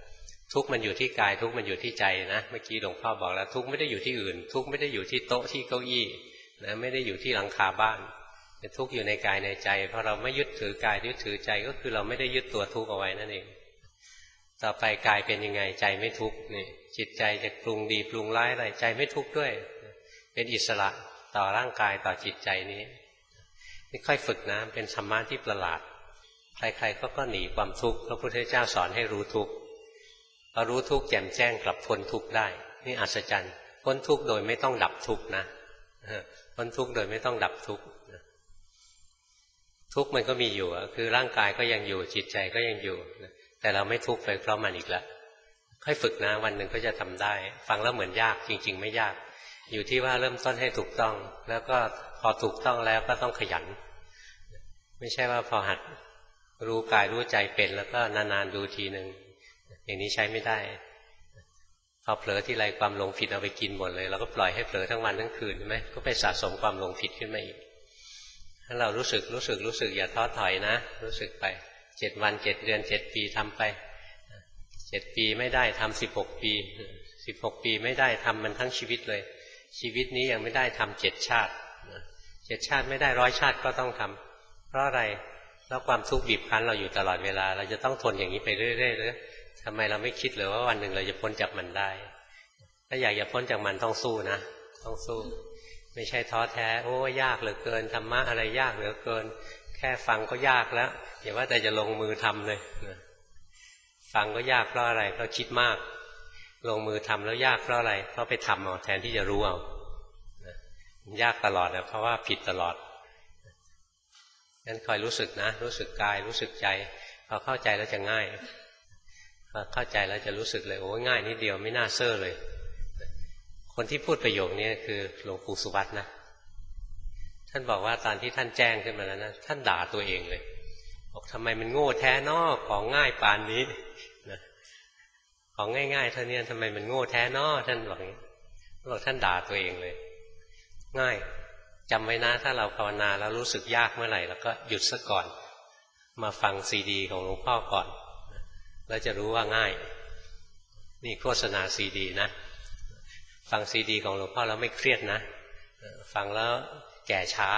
ทุกข์มันอยู่ที่กายทุกข์มันอยู่ที่ใจนะเมื่อกี้หลวงพ่อบอกแล้วทุกข์ไม่ได้อยู่ที่อื่นทุกข์ไม่ได้อยู่ที่โต๊ะที่เก้าอี้นะไม่ได้อยู่ที่หลังคาบ้านแต่ทุกข์อยู่ในกายในใจเพราะเราไม่ยึดถือกายยึดถือใจก็คือเราไม่ได้ยึดตัวทุกข์เอาไว้นั่นเองต่อไปกายเป็นยังไงใจไม่ทุกข์นี่จิตใจจะปรุงดีปรุงร้ายอะไรใจไม่ทุกข์ด้วยเป็นอิสระต่อร่างกายต่อจิตใจนี้นี่ค่อยฝึกนะเป็นธรรมะที่ประหลาดใครๆก็ก็หนีความทุกข์พระพุทธเจ้าสอนให้รู้ทุกข์พอรู้ทุกข์แจ่มแจ้งกลับพ้นทุกข์ได้นี่อัศจรรย์พ้นทุกข์โดยไม่ต้องดับทุกข์นะพ้นทุกข์โดยไม่ต้องดับทุกข์ทุกข์มันก็มีอยู่คือร่างกายก็ยังอยู่จิตใจก็ยังอยู่แต่เราไม่ทุกข์ไปเพราะมันอีกแล้วค่อยฝึกนะวันหนึ่งก็จะทำได้ฟังแล้วเหมือนยากจริงๆไม่ยากอยู่ที่ว่าเริ่มต้นให้ถูกต้องแล้วก็พอถูกต้องแล้วก็ต้องขยันไม่ใช่ว่าพอหัดรู้กายรู้ใจเป็นแล้วก็นานๆดูทีหนึ่งอย่างนี้ใช้ไม่ได้พอเผลอที่ไรความหลงผิดเอาไปกินหมดเลยเราก็ปล่อยให้เผลอทั้งวันทั้งคืนใช่ไหมก็ไปสะสมความหลงผิดขึ้นมาอีกถ้าเรารู้สึกรู้สึกรู้สึกอย่าท้อถอยนะรู้สึกไปเจ็ดวันเจ็ดเดือนเจ็ดปีทำไปเจ็ดปีไม่ได้ทำสิบหกปีสิบหกปีไม่ได้ทำมันทั้งชีวิตเลยชีวิตนี้ยังไม่ได้ทำเจ็ดชาติเจ็ดชาติไม่ได้ร้อยชาติก็ต้องทำเพราะอะไรแล้วความทุกข์บีบคั้นเราอยู่ตลอดเวลาเราจะต้องทนอย่างนี้ไปเรื่อยๆเลยทำไมเราไม่คิดเลยว่าวันหนึ่งเราจะพ้นจากมันได้ถ้าอยากจะพ้นจากมันต้องสู้นะต้องสู้ไม่ใช่ท้อแท้โอ้ยากเหลือเกินธรรมะอะไรยากเหลือเกินแค่ฟังก็ยากแล้วอย่าว่าแต่จะลงมือทำเลยฟังก็ยากเพราะอะไรเพราะคิดมากลงมือทำแล้วยากเพราะอะไรเพราะไปทำเอาแทนที่จะรู้เอายากตลอดนะเพราะว่าผิดตลอดงั้นคอยรู้สึกนะรู้สึกกายรู้สึกใจพอเข้าใจแล้วจะง่ายพอเข้าใจแล้วจะรู้สึกเลยโอ้ง่ายนิดเดียวไม่น่าเซ่อเลยคนที่พูดประโยคนี้คือหลวงปู่สุวัตนะท่านบอกว่าตอนที่ท่านแจ้งขึ้นมาแล้วนะท่านด่าตัวเองเลยบอกทำไมมันโง่แท้นอของง่ายปานนี้นะของง่ายๆเท่านี้ทำไมมันโง่แท้นอท่านบอกอย่างนี้บอกท่านด่าตัวเองเลยง่ายจำไว้นะถ้าเราภาวนาแล้วรู้สึกยากเมื่อไหร่แล้วก็หยุดซะก่อนมาฟังซีดีของหลวงพ่อก่อนแล้วจะรู้ว่าง่ายนี่โฆษณาซีดีนะฟังซีดีของหลวงพ่อแล้วไม่เครียดนะฟังแล้วแก่ช้า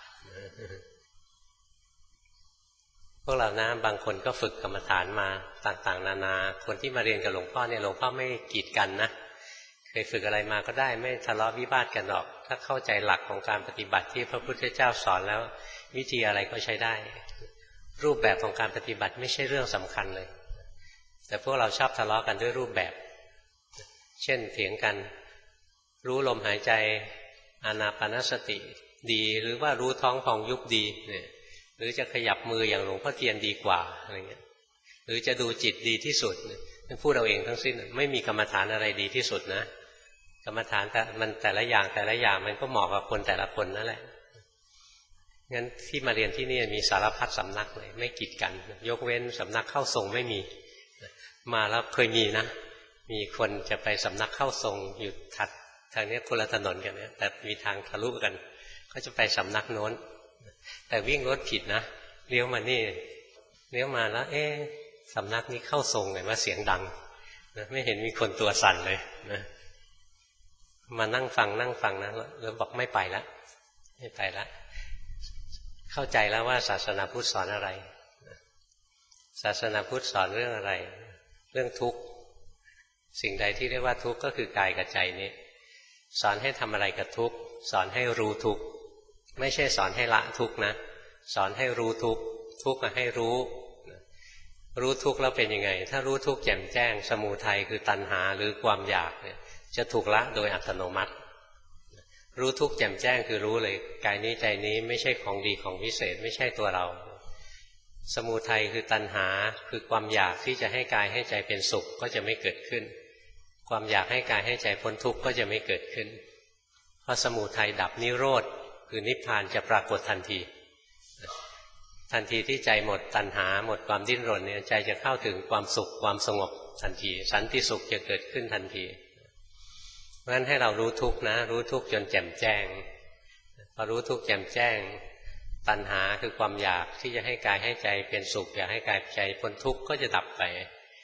พวกเรานะบางคนก็ฝึกกรรมฐานมาต่างๆนานาคนที่มาเรียนกับหลวงพ่อเนี่ยหลวงพ่อไม่กีดกันนะเคยฝึกอะไรมาก็ได้ไม่ทะเลาะวิวาทกันหรอกถ้าเข้าใจหลักของการปฏิบัติที่พระพุทธเจ้าสอนแล้ววิธีอะไรก็ใช้ได้รูปแบบของการปฏิบัติไม่ใช่เรื่องสำคัญเลยแต่พวกเราชอบทะเลาะกันด้วยรูปแบบเช่นเถียงกันรู้ลมหายใจอานาปานสติดีหรือว่ารู้ท้องพองยุบดีเนี่ยหรือจะขยับมืออย่างหลวงพ่อเทียนดีกว่าอะไรเงี้ยหรือจะดูจิตดีที่สุดนั่นพูดเอาเองทั้งสิ้นไม่มีกรรมฐานอะไรดีที่สุดนะกรรมฐานแต่มันแต่ละอย่างแต่ละอย่างมันก็เหมาะกับคนแต่ละคนนั่นแหละงั้นที่มาเรียนที่นี่มีสารพัดสำนักเลยไม่กีดกันยกเว้นสำนักเข้าทรงไม่มีมาแล้วเคยมีนะมีคนจะไปสำนักเข้าทรงอยู่ถัดทางนี้คนละถนนกันเนี่ยแต่มีทางทะลุกันเขาจะไปสำนักโน้นแต่วิ่งรถผิดนะเลี้ยวมานี่เลี้ยวมาแล้วเอ๊ะสำนักนี้เข้าทรงไงว่าเสียงดังนะไม่เห็นมีคนตัวสั่นเลยนะมานั่งฟังนั่งฟังนะแล้วบอกไม่ไปแล้วไม่ไปแล้วเข้าใจแล้วว่าศาสนาพุทธสอนอะไรศาสนาพุทธสอนเรื่องอะไรเรื่องทุกข์สิ่งใดที่เรียกว่าทุกข์ก็คือกายกับใจนี้สอนให้ทำอะไรกับทุกข์สอนให้รู้ทุกข์ไม่ใช่สอนให้ละทุกข์นะสอนให้รู้ทุกข์ทุกข์ให้รู้รู้ทุกข์แล้วเป็นยังไงถ้ารู้ทุกข์แจ่มแจ้งสมุทัยคือตัณหาหรือความอยากเนี่ยจะถูกละโดยอัตโนมัติรู้ทุกข์แจ่มแจ้งคือรู้เลยกายนี้ใจนี้ไม่ใช่ของดีของวิเศษไม่ใช่ตัวเราสมุทัยคือตัณหาคือความอยากที่จะให้กายให้ใจเป็นสุขก็จะไม่เกิดขึ้นความอยากให้กายให้ใจพ้นทุกข์ก็จะไม่เกิดขึ้นพอสมุทัยดับนิโรธคือนิพพานจะปรากฏทันทีทันทีที่ใจหมดตัณหาหมดความดิ้นรนเนี่ยใจจะเข้าถึงความสุขความสงบทันทีสันติสุขจะเกิดขึ้นทันทีเพราะฉะนั้นให้เรารู้ทุกข์นะรู้ทุกข์จนแจ่มแจ้งพอรู้ทุกข์แจ่มแจ้งตัณหาคือความอยากที่จะให้กายให้ใจเป็นสุขอยากให้กายใจพ้นทุกข์ก็จะดับไปพ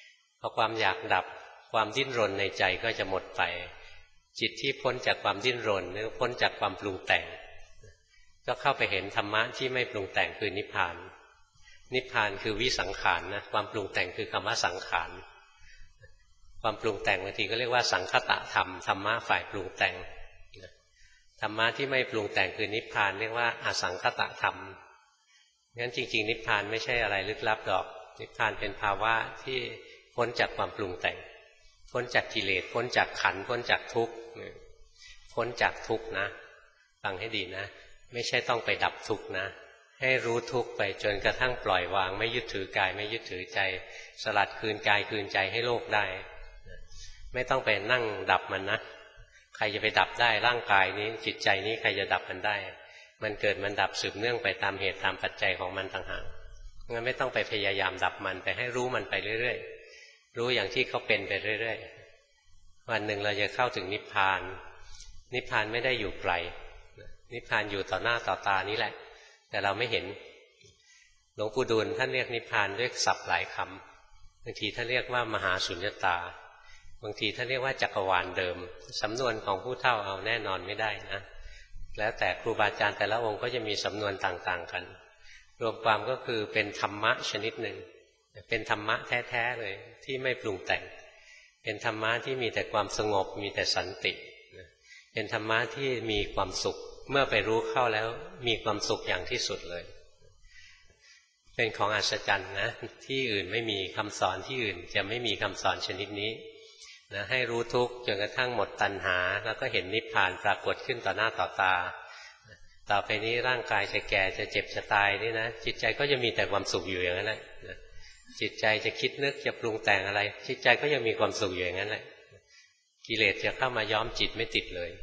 อความอยากดับความดิ้นรนในใจก็จะหมดไปจิตที่พ้นจากความดิ้นรนหรือพ้นจากความปรุงแต่งก็เข้าไปเห็นธรรมะที่ไม่ปรุงแต่งคือนิพพานนิพพานคือวิสังขารนะความปรุงแต่งคือคำว่าสังขารความปรุงแต่งบางทีก็เรียกว่าสังคตะธรรมธรรมะฝ่ายปรุงแต่งธรรมะที่ไม่ปรุงแต่งคือนิพพานเรียกว่าอสังคตะธรรมงั้นจริงๆนิพพานไม่ใช่อะไรลึกลับหรอกนิพพานเป็นภาวะที่พ้นจากความปรุงแต่งพ้นจากกิเลสพ้นจากขันธ์พ้นจากทุกข์พ้นจากทุกข์นะฟังให้ดีนะไม่ใช่ต้องไปดับทุกข์นะให้รู้ทุกข์ไปจนกระทั่งปล่อยวางไม่ยึดถือกายไม่ยึดถือใจสลัดคืนกายคืนใจให้โลกได้ไม่ต้องไปนั่งดับมันนะใครจะไปดับได้ร่างกายนี้จิตใจนี้ใครจะดับมันได้มันเกิดมันดับสืบเนื่องไปตามเหตุตามปัจจัยของมันต่างหากงั้นไม่ต้องไปพยายามดับมันไปให้รู้มันไปเรื่อยๆรู้อย่างที่เขาเป็นไปเรื่อยๆวันหนึ่งเราจะเข้าถึงนิพพานนิพพานไม่ได้อยู่ไกลนิพพานอยู่ต่อหน้าต่อตานี้แหละแต่เราไม่เห็นหลวงปู่ดูลท่านเรียกนิพพานด้วยศัพท์หลายคำบางทีท่านเรียกว่ามหาสุญญตาบางทีท่านเรียกว่าจักรวาลเดิมสำนวนของผู้เฒ่าเอาแน่นอนไม่ได้นะแล้วแต่ครูบาอาจารย์แต่ละองค์ก็จะมีสำนวนต่างๆกันรวมความก็คือเป็นธรรมะชนิดหนึ่งเป็นธรรมะแท้ๆเลยที่ไม่ปรุงแต่งเป็นธรรมะที่มีแต่ความสงบมีแต่สันติเป็นธรรมะที่มีความสุขเมื่อไปรู้เข้าแล้วมีความสุขอย่างที่สุดเลยเป็นของอัศจรรย์นะที่อื่นไม่มีคำสอนที่อื่นจะไม่มีคำสอนชนิดนี้นะให้รู้ทุกข์จนกระทั่งหมดตัณหาแล้วก็เห็นนิพพานปรากฏขึ้นต่อหน้าต่อตาต่อไปนี้ร่างกายจะแก่จะเจ็บจะตายนี่นะจิตใจก็จะมีแต่ความสุขอยู่อย่างนั้นแหละจิตใจจะคิดนึกจะปรุงแต่งอะไรจิตใจก็ยังมีความสุขอยู่อย่างนั้นแหละกิเลสจะเข้ามาย้อมจิตไม่ติดเลย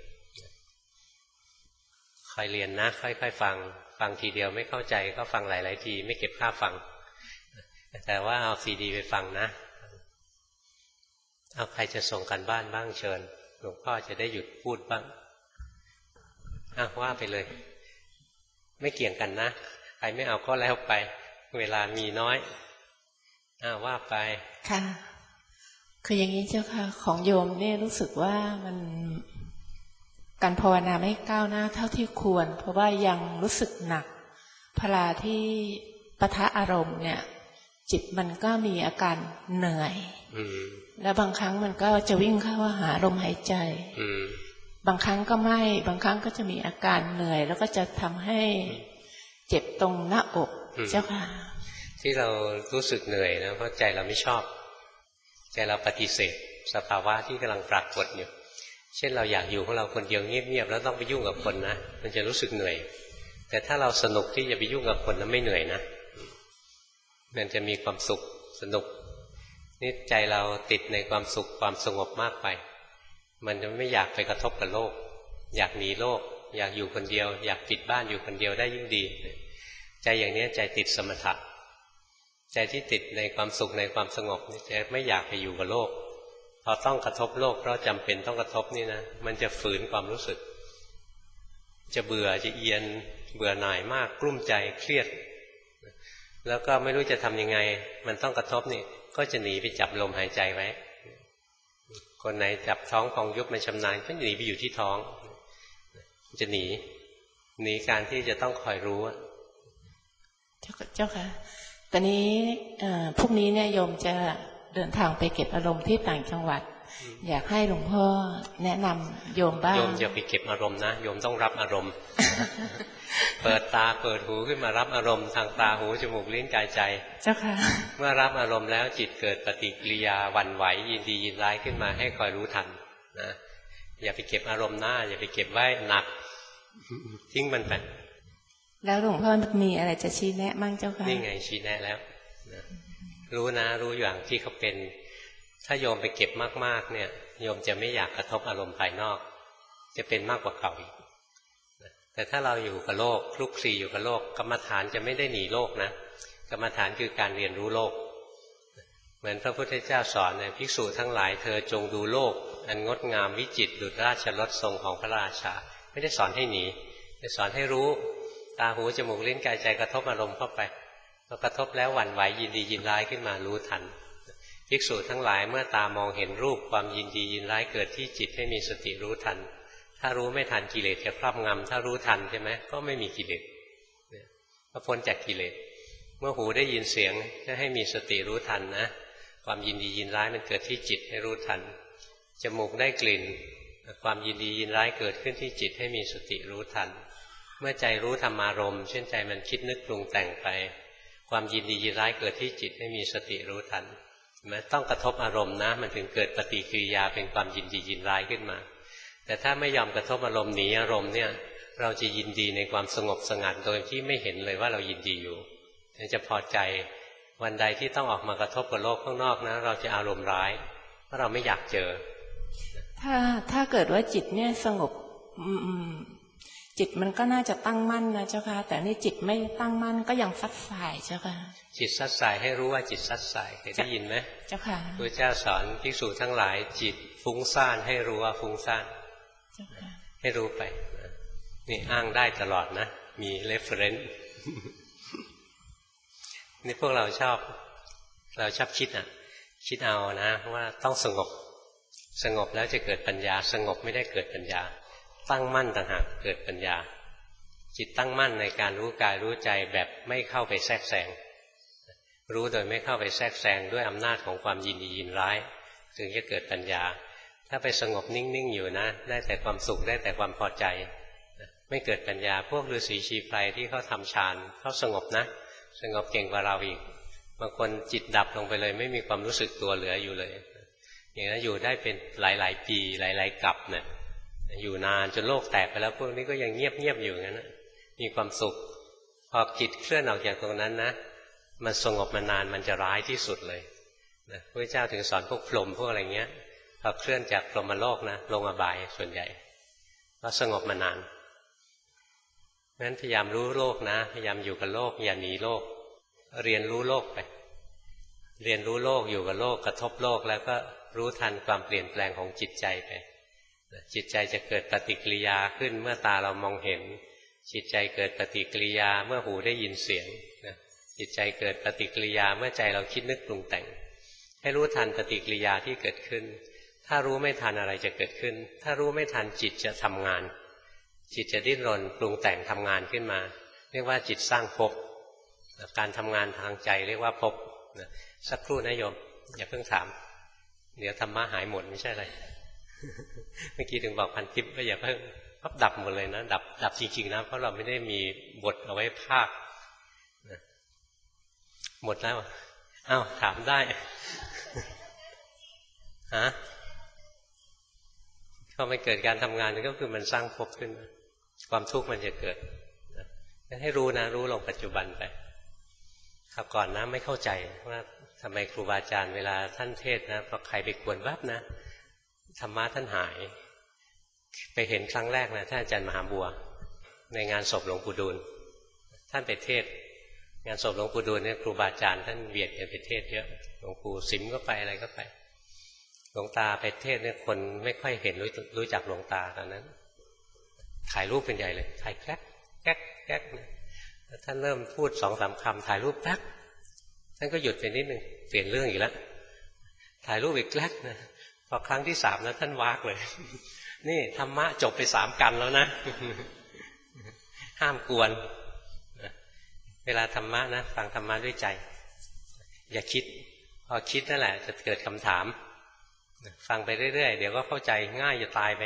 คอยเรียนนะค่อยๆฟังฟังทีเดียวไม่เข้าใจก็ฟังหลายๆทีไม่เก็บค่าฟังแต่ว่าเอาซีดีไปฟังนะเอาใครจะส่งกันบ้านบ้างเชิญหลวงพ่อจะได้หยุดพูดบ้างอ่ะว่าไปเลยไม่เกี่ยงกันนะใครไม่เอาก็แล้วไปเวลามีน้อยอ่ะว่าไปค่ะคืออย่างนี้เจ้าค่ะของโยมเนี่ยรู้สึกว่ามันการภาวนาไม่ก้าวหน้าเท่าที่ควรเพราะว่ายังรู้สึกหนักพลาที่ปะทะอารมณ์เนี่ยจิตมันก็มีอาการเหนื่อยแล้วบางครั้งมันก็จะวิ่งเข้าหาลมหายใจบางครั้งก็ไม่บางครั้งก็จะมีอาการเหนื่อยแล้วก็จะทำให้เจ็บตรงหน้าอกเจ้าค่ะที่เรารู้สึกเหนื่อยนะเพราะใจเราไม่ชอบใจเราปฏิเสธสภาวะที่กำลังปรากฏอยู่เช่นเราอยากอยู่ของเราคนเดียวเงียบๆแล้วต้องไปยุ่งกับคนนะมันจะรู้สึกเหนื่อยแต่ถ้าเราสนุกที่จะไปยุ่งกับคนนั้นไม่เหนื่อยนะมันจะมีความสุขสนุกนี่ใจเราติดในความสุขความสงบมากไปมันจะไม่อยากไปกระทบกับโลกอยากหนีโลกอยากอยู่คนเดียวอยากปิดบ้านอยู่คนเดียวได้ยิ่งดีใจอย่างนี้ใจติดสมถะใจที่ติดในความสุขในความสงบจะไม่อยากไปอยู่กับโลกพอต้องกระทบโลกเพราะจำเป็นต้องกระทบนี่นะมันจะฝืนความรู้สึกจะเบื่อจะเอียนเบื่อหน่ายมากกลุ้มใจเครียดแล้วก็ไม่รู้จะทำยังไงมันต้องกระทบนี่ก็จะหนีไปจับลมหายใจไว้คนไหนจับท้องพองยุบมันชำนาญก็หนีไปอยู่ที่ท้องจะหนีหนีการที่จะต้องคอยรู้เจ้าเจ้าค่ะตอนนี้พรุ่งนี้เนี่ยโยมจะเดินทางไปเก็บอารมณ์ที่ต่างจังหวัดอยากให้หลวงพ่อแนะนำโยมบ้างโยมอย่าไปเก็บอารมณ์นะโยมต้องรับอารมณ์ เปิดตาเปิดหูขึ้นมารับอารมณ์ทางตาหูจมูกลิ้นกายใจเจ้าค่ะเมื่อรับอารมณ์แล้วจิตเกิดปฏิกิริยาหวั่นไหวยินดียินร้ายขึ้นมาให้คอยรู้ทันนะอย่าไปเก็บอารมณ์หน้าอย่าไปเก็บไว้หนักทิ้งมันไปแล้วหลวงพ่อมีอะไรจะชี้แนะมั่งเจ้าค่ะนี่ไงชี้แนะแล้วนะรู้นะรู้อย่างที่เขาเป็นถ้าโยมไปเก็บมากๆเนี่ยโยมจะไม่อยากกระทบอารมณ์ภายนอกจะเป็นมากกว่าเก่าอีกแต่ถ้าเราอยู่กับโลกคลุกคลีอยู่กับโลกกรรมฐานจะไม่ได้หนีโลกนะกรรมฐานคือการเรียนรู้โลกเหมือนพระพุทธเจ้าสอนเนี่ยภิกษุทั้งหลายเธอจงดูโลกอันงดงามวิจิตรดุจราชรถทรงของพระราชาไม่ได้สอนให้หนีแต่สอนให้รู้ตาหูจมูกลิ้นกายใจกระทบอารมณ์เข้าไปพอกระทบแล้วหวั่นไหวยินดียินร้ายขึ้นมารู้ทันภิกษุทั้งหลายเมื่อตามองเห็นรูปความยินดียินร้ายเกิดที่จิตให้มีสติรู้ทันถ้ารู้ไม่ทันกิเลสจะครอบงำถ้ารู้ทันใช่ไหมก็ไม่มีกิเลสก็พ้นจากกิเลสเมื่อหูได้ยินเสียงก็ให้มีสติรู้ทันนะความยินดียินร้ายมันเกิดที่จิตให้รู้ทันจมูกได้กลิ่นความยินดียินร้ายเกิดขึ้นที่จิตให้มีสติรู้ทันเมื่อใจรู้ธรรมารมณ์เช่นใจมันคิดนึกปรุงแต่งไปความยินดียินร้ายเกิดที่จิตให้มีสติรู้ทันมันต้องกระทบอารมณ์นะมันถึงเกิดปฏิกิริยาเป็นความยินดียินร้ายขึ้นมาแต่ถ้าไม่ยอมกระทบอารมณ์หนีอารมณ์เนี่ยเราจะยินดีในความสงบสงัดโดยที่ไม่เห็นเลยว่าเรายินดีอยู่จะพอใจวันใดที่ต้องออกมากระทบกับโลกข้างนอกนะเราจะอารมณ์ร้ายเพราะเราไม่อยากเจอถ้าถ้าเกิดว่าจิตเนี่ยสงบจิตมันก็น่าจะตั้งมั่นนะเจ้าค่ะแต่นี่จิตไม่ตั้งมั่นก็ยังซัดสายเจ้าค่ะจิตซัดสายให้รู้ว่าจิตซัดสายเคยได้ยินไหมเจ้าค่ะพระเจ้าสอนภิกษุทั้งหลายจิตฟุ้งซ่านให้รู้ว่าฟุ้งซ่านให้รู้ไปนี่อ้างได้ตลอดนะมี reference นี่พวกเราชอบเราชอบคิดอ่ะคิดเอานะว่าต้องสงบสงบแล้วจะเกิดปัญญาสงบไม่ได้เกิดปัญญาตั้งมั่นต่างหากเกิดปัญญาจิตตั้งมั่นในการรู้กายรู้ใจแบบไม่เข้าไปแทรกแซงรู้โดยไม่เข้าไปแทรกแซงด้วยอำนาจของความยินดียินร้ายถึงจะเกิดปัญญาถ้าไปสงบนิ่งๆอยู่นะได้แต่ความสุขได้แต่ความพอใจไม่เกิดปัญญาพวกฤาษีชีไพรที่เขาทำฌานเขาสงบนะสงบเก่งกว่าเราอีกบางคนจิตดับลงไปเลยไม่มีความรู้สึกตัวเหลืออยู่เลยอย่างนั้นอยู่ได้เป็นหลายๆปีหลายๆกับเนี่ยอยู่นานจนโลกแตกไปแล้วพวกนี้ก็ยังเงียบๆอยู่งั้นนะมีความสุขพอจิตเคลื่อนออกจากตรงนั้นนะมันสงบมานานมันจะร้ายที่สุดเลยนะพระเจ้าถึงสอนพวกพรหมพวกอะไรเงี้ยพอเคลื่อนจากพรหมโลกนะลงอบายส่วนใหญ่ก็สงบมานานงั้นพยายามรู้โลกนะพยายามอยู่กับโลกอย่าหนีโลกเรียนรู้โลกไปเรียนรู้โลกอยู่กับโลกกระทบโลกแล้วก็รู้ทันความเปลี่ยนแปลงของจิตใจไปจิตใจจะเกิดปฏิกิริยาขึ้นเมื่อตาเรามองเห็นจิตใจเกิดปฏิกิริยาเมื่อหูได้ยินเสียงจิตใจเกิดปฏิกิริยาเมื่อใจเราคิดนึกปรุงแต่งให้รู้ทันปฏิกิริยาที่เกิดขึ้นถ้ารู้ไม่ทันอะไรจะเกิดขึ้นถ้ารู้ไม่ทันจิตจะทำงานจิตจะดิ้นรนปรุงแต่งทำงานขึ้นมาเรียกว่าจิตสร้างภพการทำงานทางใจเรียกว่าภพสักครู่นะโยมอย่าเพิ่งถามเดี๋ยวธรรมะหายหมดไม่ใช่อะไรเมื่อกี้ถึงบอกพันทิพย์ว่าอย่าเพิ่งพับดับหมดเลยนะดับดับจริงๆนะเพราะเราไม่ได้มีบทเอาไว้ภาคหมดแล้วอ้าวถามได้ฮะพอมันเกิดการทำงานก็คือมันสร้างภพขึ้นความทุกข์มันจะเกิดให้รู้นะรู้ลงปัจจุบันไปครับก่อนนะไม่เข้าใจว่าทำไมครูบาอาจารย์เวลาท่านเทศนะพอใครไปกวนแวบนะธรรมะท่านหายไปเห็นครั้งแรกนะท่านอาจารย์มหาบัวในงานศพหลวงปู่ดูลท่านไปเทศงานศพหลวงปู่ดูลเนี่ยครูบาอาจารย์ท่านเวียนกันไปเทศเยอะหลวงปู่สิมก็ไปอะไรก็ไปหลวงตาไปเทศเนี่ยคนไม่ค่อยเห็นรู้รู้จักหลวงตาตอนนั้นถ่ายรูปเป็นใหญ่เลยถ่ายแก๊กแก๊กแก๊กท่านเริ่มพูดสองสามคำถ่ายรูปแป๊กท่านก็หยุดไปนิดนึงเปลี่ยนเรื่องอีกแล้วถ่ายรูปอีกแก๊กนะพอครั้งที่สามนะท่านวากเลยนี่ธรรมะจบไปสามกันแล้วนะห้ามกวนเวลาธรรมะนะฟังธรรมะด้วยใจอย่าคิดพอคิดนั่นแหละจะเกิดคำถามฟังไปเรื่อยๆเดี๋ยวก็เข้าใจง่ายจะตายไป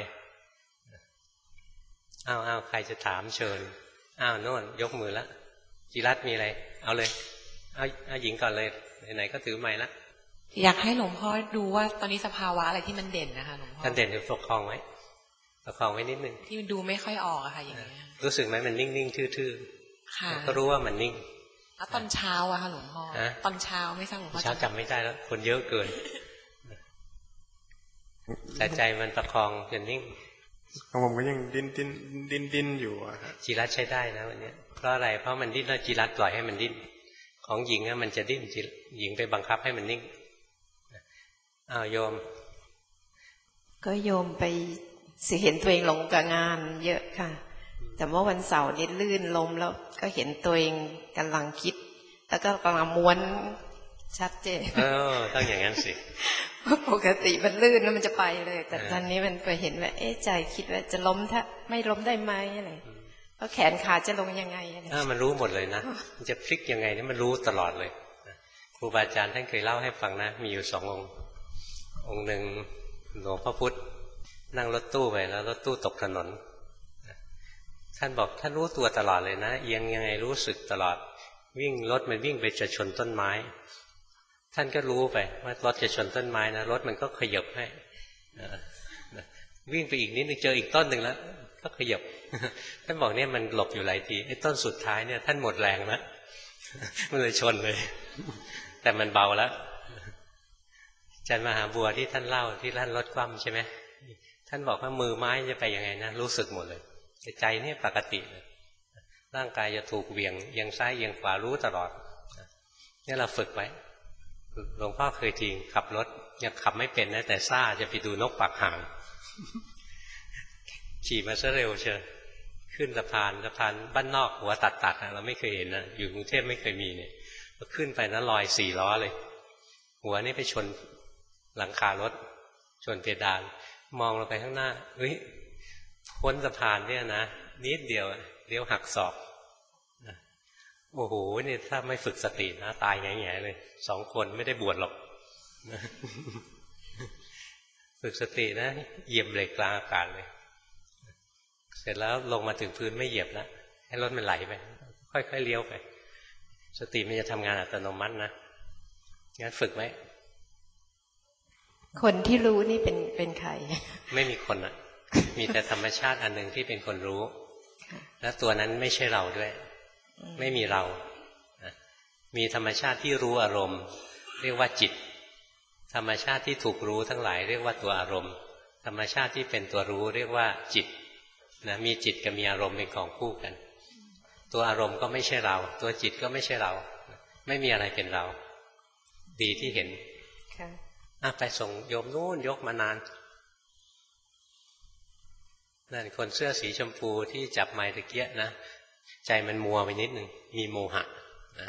อ้าวอ้าวใครจะถามเชิญอ้าวโน่นยกมือแล้วจิรัตน์มีอะไรเอาเลยเอาเอาหญิงก่อนเลยไหนๆก็ถือไม้ละอยากให้หลวงพ่อดูว่าตอนนี้สภาวะอะไรที่มันเด่นนะคะหลวงพ่อท่านเด่นคือประคองไว้ประคองไว้นิดนึงที่ดูไม่ค่อยออกอะค่ะอย่างเงี้ยรู้สึกไหมมันนิ่งๆทื่อๆก็รู้ว่ามันนิ่งแล้วตอนเช้าอะค่ะหลวงพ่อตอนเช้าไม่ทราบหลวงพ่อเช้าจำไม่ได้แล้วคนเยอะเกินแต่ใจมันประคองจนนิ่งของผมก็ยังดิ้นดิ้นดิ้นดิ้นอยู่อะครับจิรัตใช้ได้นะวันนี้เพราะอะไรเพราะมันดิ้นแล้วจิรัตปล่อยให้มันดิ้นของหญิงอะมันจะดิ้นหญิงไปบังคับให้มันนิ่งอ้าวโยมก็โยมไปสิเห็นตัวเองหลงกับงานเยอะค่ะแต่เมื่อวันเสาร์นี่ลื่นลมแล้วก็เห็นตัวเองกำลังคิดแล้วก็กำลังม้วนชัดเจนเออต้องอย่างนั้นสิปกติมันลื่นแล้วมันจะไปเลยแต่ตอนนี้มันไปเห็นว่าเอ๊ะใจคิดว่าจะล้มถ้าไม่ล้มได้ไหมอะไรแล้วแขนขาจะลงยังไงอะไรอ่ามันรู้หมดเลยนะมันจะพลิกยังไงนี่มันรู้ตลอดเลยครูบาอาจารย์ท่านเคยเล่าให้ฟังนะมีอยู่สององค์องค์หนึ่งหลวงพ่อพุธนั่งรถตู้ไปแล้วรถตู้ตกถนนท่านบอกท่านรู้ตัวตลอดเลยนะเอียงยังไงรู้สึกตลอดวิ่งรถมันวิ่งไปจะชนต้นไม้ท่านก็รู้ไปว่ารถจะชนต้นไม้นะรถมันก็ขยับให้วิ่งไปอีกนิดนึงเจออีกต้นหนึ่งแล้วก็ขยับท่านบอกเนี่ยมันหลบอยู่หลายทีไอ้ต้นสุดท้ายเนี่ยท่านหมดแรงแล้วมันเลยชนเลยแต่มันเบาแล้วอาจารย์มหาบัวที่ท่านเล่าที่ท่านรถคว่ำใช่ไหมท่านบอกว่ามือไม้จะไปยังไงนะรู้สึกหมดเลยแต่ใจเนี่ยปกติเลยร่างกายจะถูกเหวี่ยงเอียงซ้ายเอียงขวารู้ตลอดนี่เราฝึกไว้หลวงพ่อเคยจริงขับรถยังขับไม่เป็นนะแต่ซ่าจะไปดูนกปากห่างขี่มาซะเร็วเชียวขึ้นสะพานสะพานบ้านนอกหัวตัดตัดเราไม่เคยเห็นนะอยู่กรุงเทพไม่เคยมีเนี่ยขึ้นไปนะลอยสี่ล้อเลยหัวนี่ไปชนหลังคารถชนเพดานมองลงไปข้างหน้าเฮ้ยพ้นสะพานเนี่ยนะนิดเดียวเลี้ยวหักศอกโอ้โหนี่ถ้าไม่ฝึกสตินะตายแง่ๆเลยสองคนไม่ได้บวชหรอกฝึกสตินะเหยียบเบรกกลางอากาศเลยเสร็จแล้วลงมาถึงพื้นไม่เหยียบแล้วให้รถมันไหลไปค่อยๆเลี้ยวไปสติมันจะทำงานอัตโนมัตินะงั้นฝึกไหมคนที่รู้นี่เป็นเป็นใครไม่มีคนอ่ะมีแต่ธรรมชาติอันหนึ่งที่เป็นคนรู้แล้วตัวนั้นไม่ใช่เราด้วยไม่มีเรามีธรรมชาติที่รู้อารมณ์เรียกว่าจิตธรรมชาติที่ถูกรู้ทั้งหลายเรียกว่าตัวอารมณ์ธรรมชาติที่เป็นตัวรู้เรียกว่าจิตนะมีจิตกับมีอารมณ์เป็นของคู่กันตัวอารมณ์ก็ไม่ใช่เราตัวจิตก็ไม่ใช่เราไม่มีอะไรเป็นเราดีที่เห็นค่ะไปส่งโยมนู่นยกมานานนั่นคนเสื้อสีชมพูที่จับไม้ตะเกียนะใจมันมัวไปนิดหนึ่งมีโมหะนะ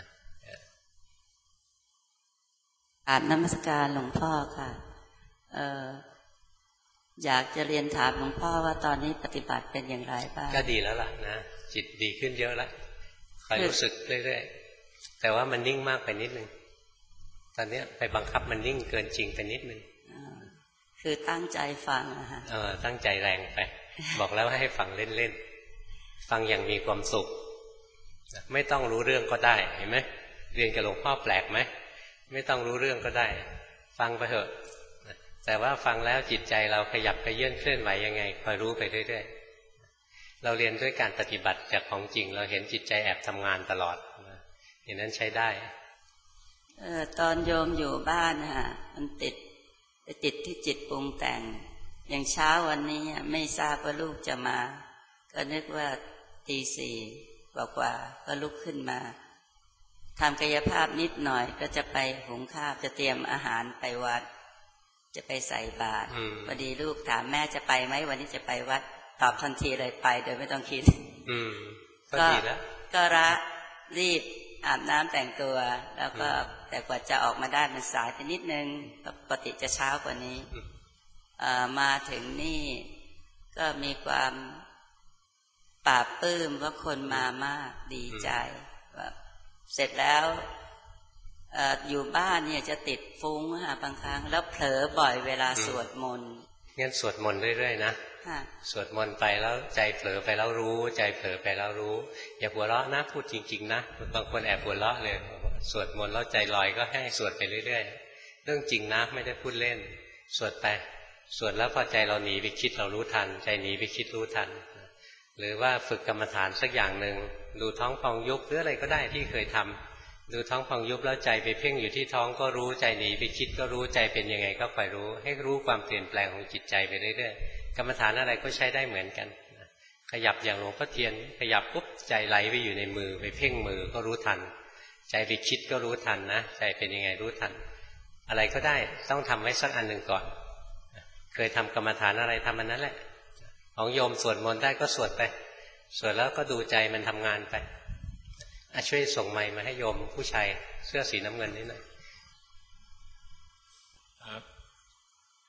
อาบนมัสการหลวงพ่อค่ะเอออยากจะเรียนถามหลวงพ่อว่าตอนนี้ปฏิบัติเป็นอย่างไรบ้างก็ดีแล้วล่ะนะจิตดีขึ้นเยอะแล้วคอยรู้สึกเรื่อยๆแต่ว่ามันนิ่งมากไปนิดนึงตอนนี้ไปบังคับมันนิ่งเกินจริงไปนิดนึงคือตั้งใจฟังนะฮะเออตั้งใจแรงไปบอกแล้วให้ฟังเล่นๆฟังอย่างมีความสุขไม่ต้องรู้เรื่องก็ได้เห็นไหมเรียนกับหลวงพ่อแปลกไหมไม่ต้องรู้เรื่องก็ได้ฟังไปเถอะแต่ว่าฟังแล้วจิตใจเราขยับไปเยื่อนเคลื่อนไหวยังไงคอยรู้ไปเรื่อยๆเราเรียนด้วยการปฏิบัติจากของจริงเราเห็นจิตใจแอบทำงานตลอดอย่างนั้นใช้ได้เออตอนโยมอยู่บ้านฮะมันติดไปติดที่จิตปรุงแต่งอย่างเช้าวันนี้ไม่ทราบว่าลูกจะมาก็นึกว่าตีสี่กว่าๆก็ลุกขึ้นมาทำกายภาพนิดหน่อยก็จะไปหุงข้าวจะเตรียมอาหารไปวัดจะไปใส่บาตรพอดีลูกถามแม่จะไปไหมวันนี้จะไปวัดตอบทันทีเลยไปโดยไม่ต้องคิดอืมก็ดีแล้วก็ระรีบอาบน้ำแต่งตัวแล้วก็แต่กว่าจะออกมาได้มันสายไปนิดนึงปกติจะเช้ากว่านี้มาถึงนี่ก็มีความปลาบปลื้มว่าคนมามากดีใจเสร็จแล้วอยู่บ้านเนี่ยจะติดฟุ้งฮะบางครั้งแล้วเผลอบ่อยเวลาสวดมนต์งั้นสวดมนต์เรื่อยๆนะสวดมนต์ไปแล้วใจเผลอไปแล้วรู้ใจเผลอไปแล้วรู้อย่าหัวเราะนะพูดจริงๆนะบางคนแอบหัวเราะเลยสวดมนต์แล้วใจลอยก็ให้สวดไปเรื่อยๆเรื่องจริงนะไม่ได้พูดเล่นสวดไปสวดแล้วพอใจเราหนีไปคิดเรารู้ทันใจหนีไปคิดรู้ทันหรือว่าฝึกกรรมฐานสักอย่างหนึ่งดูท้องพองยุบหรืออะไรก็ได้ที่เคยทำดูท้องพองยุบแล้วใจไปเพ่งอยู่ที่ท้องก็รู้ใจหนีไปคิดก็รู้ใจเป็นยังไงก็คอยรู้ให้รู้ความเปลี่ยนแปลงของจิตใจไปเรื่อยๆกรรมฐานอะไรก็ใช้ได้เหมือนกันขยับอย่างหลวงพ่อเทียนขยับปุ๊บใจไหลไปอยู่ในมือไปเพ่งมือก็รู้ทันใจไปคิดก็รู้ทันนะใจเป็นยังไงรู้ทันอะไรก็ได้ต้องทำไว้สักอันหนึ่งก่อนเคยทำกรรมฐานอะไรทำอันนั้นแหละของโยมสวดมนต์ได้ก็สวดไปสวดแล้วก็ดูใจมันทำงานไปช่วยส่งไมค์มาให้โยมผู้ชายเสื้อสีน้ำเงินนิดหน่อย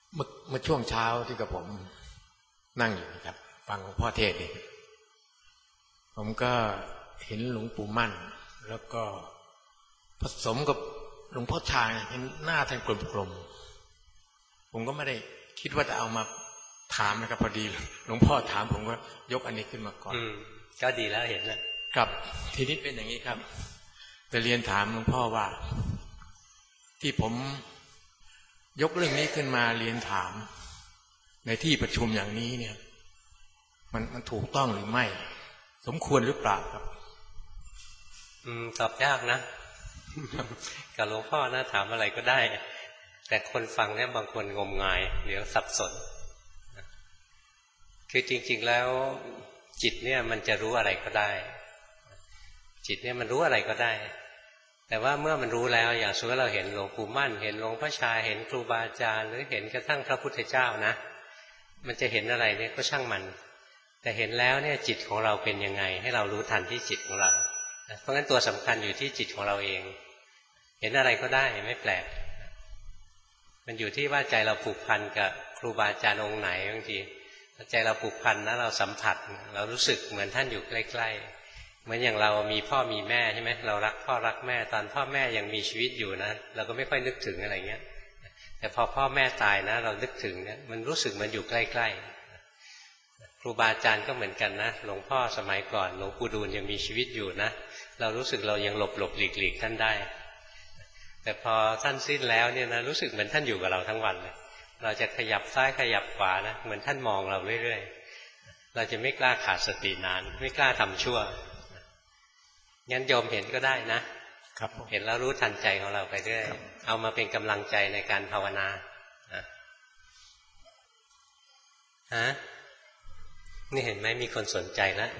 เมื่อเมื่อช่วงเช้าที่กับผมนั่งอยู่นะครับฟังหลวงพ่อเทศน์ผมก็เห็นหลวงปู่มั่นแล้วก็ผสมกับหลวงพ่อชาเห็นหน้าท่านกลมๆผมก็ไม่ได้คิดว่าจะเอามาถามนะครับพอดีหลวงพ่อถามผมก็ยกอันนี้ขึ้นมาก่อนอืมก็ดีแล้วเห็นแล้วครับทีนี้เป็นอย่างนี้ครับจะเรียนถามหลวงพ่อว่าที่ผมยกเรื่องนี้ขึ้นมาเรียนถามในที่ประชุมอย่างนี้เนี่ยมันมันถูกต้องหรือไม่สมควรหรือเปล่าครับอืมตอบยากนะกับหลวงพ่อนะถามอะไรก็ได้แต่คนฟังเนี่ยบางคนงมงายเดี๋ยวสับสนคือจริงๆแล้วจิตเนี่ยมันจะรู้อะไรก็ได้จิตเนี่ยมันรู้อะไรก็ได้แต่ว่าเมื่อมันรู้แล้วอย่างสมมติเราเห็นหลวงปู่มั่นเห็นหลวงพ่อชาเห็นครูบาอาจารย์หรือเห็นกระทั่งพระพุทธเจ้านะมันจะเห็นอะไรเนี่ยก็ช่างมันแต่เห็นแล้วเนี่ยจิตของเราเป็นยังไงให้เรารู้ทันที่จิตของเราเพราะงั้นตัวสำคัญอยู่ที่จิตของเราเองเห็นอะไรก็ได้ไม่แปลกมันอยู่ที่ว่าใจเราผูกพันกับครูบาอาจารย์องค์ไหนบางทีใจเราผูกพันนะเราสัมผัสเรารู้สึกเหมือนท่านอยู่ใกล้ๆเหมือนอย่างเรามีพ่อมีแม่ใช่ไหมเรารักพ่อรักแม่ตอนพ่อแม่ยังมีชีวิตอยู่นะเราก็ไม่ค่อยนึกถึงอะไรเงี้ยแต่พอพ่อแม่ตายนะเรานึกถึงเนี่ยมันรู้สึกมันอยู่ใกล้ๆครูบาอาจารย์ก็เหมือนกันนะหลวงพ่อสมัยก่อนหลวงปู่ดูลยังมีชีวิตอยู่นะเรารู้สึกเรายังหลบหลบหลีกหลีกท่านได้แต่พอท่านสิ้นแล้วเนี่ยนะรู้สึกเหมือนท่านอยู่กับเราทั้งวันเลยเราจะขยับซ้ายขยับขวานะเหมือนท่านมองเราเรื่อยๆเราจะไม่กล้าขาดสตินานไม่กล้าทำชั่วงั้นโยมเห็นก็ได้นะครับเห็นแล้วรู้ทันใจของเราไปเรื่อยเอามาเป็นกำลังใจในการภาวนาฮะนี่เห็นไหมมีคนสนใจแล้ว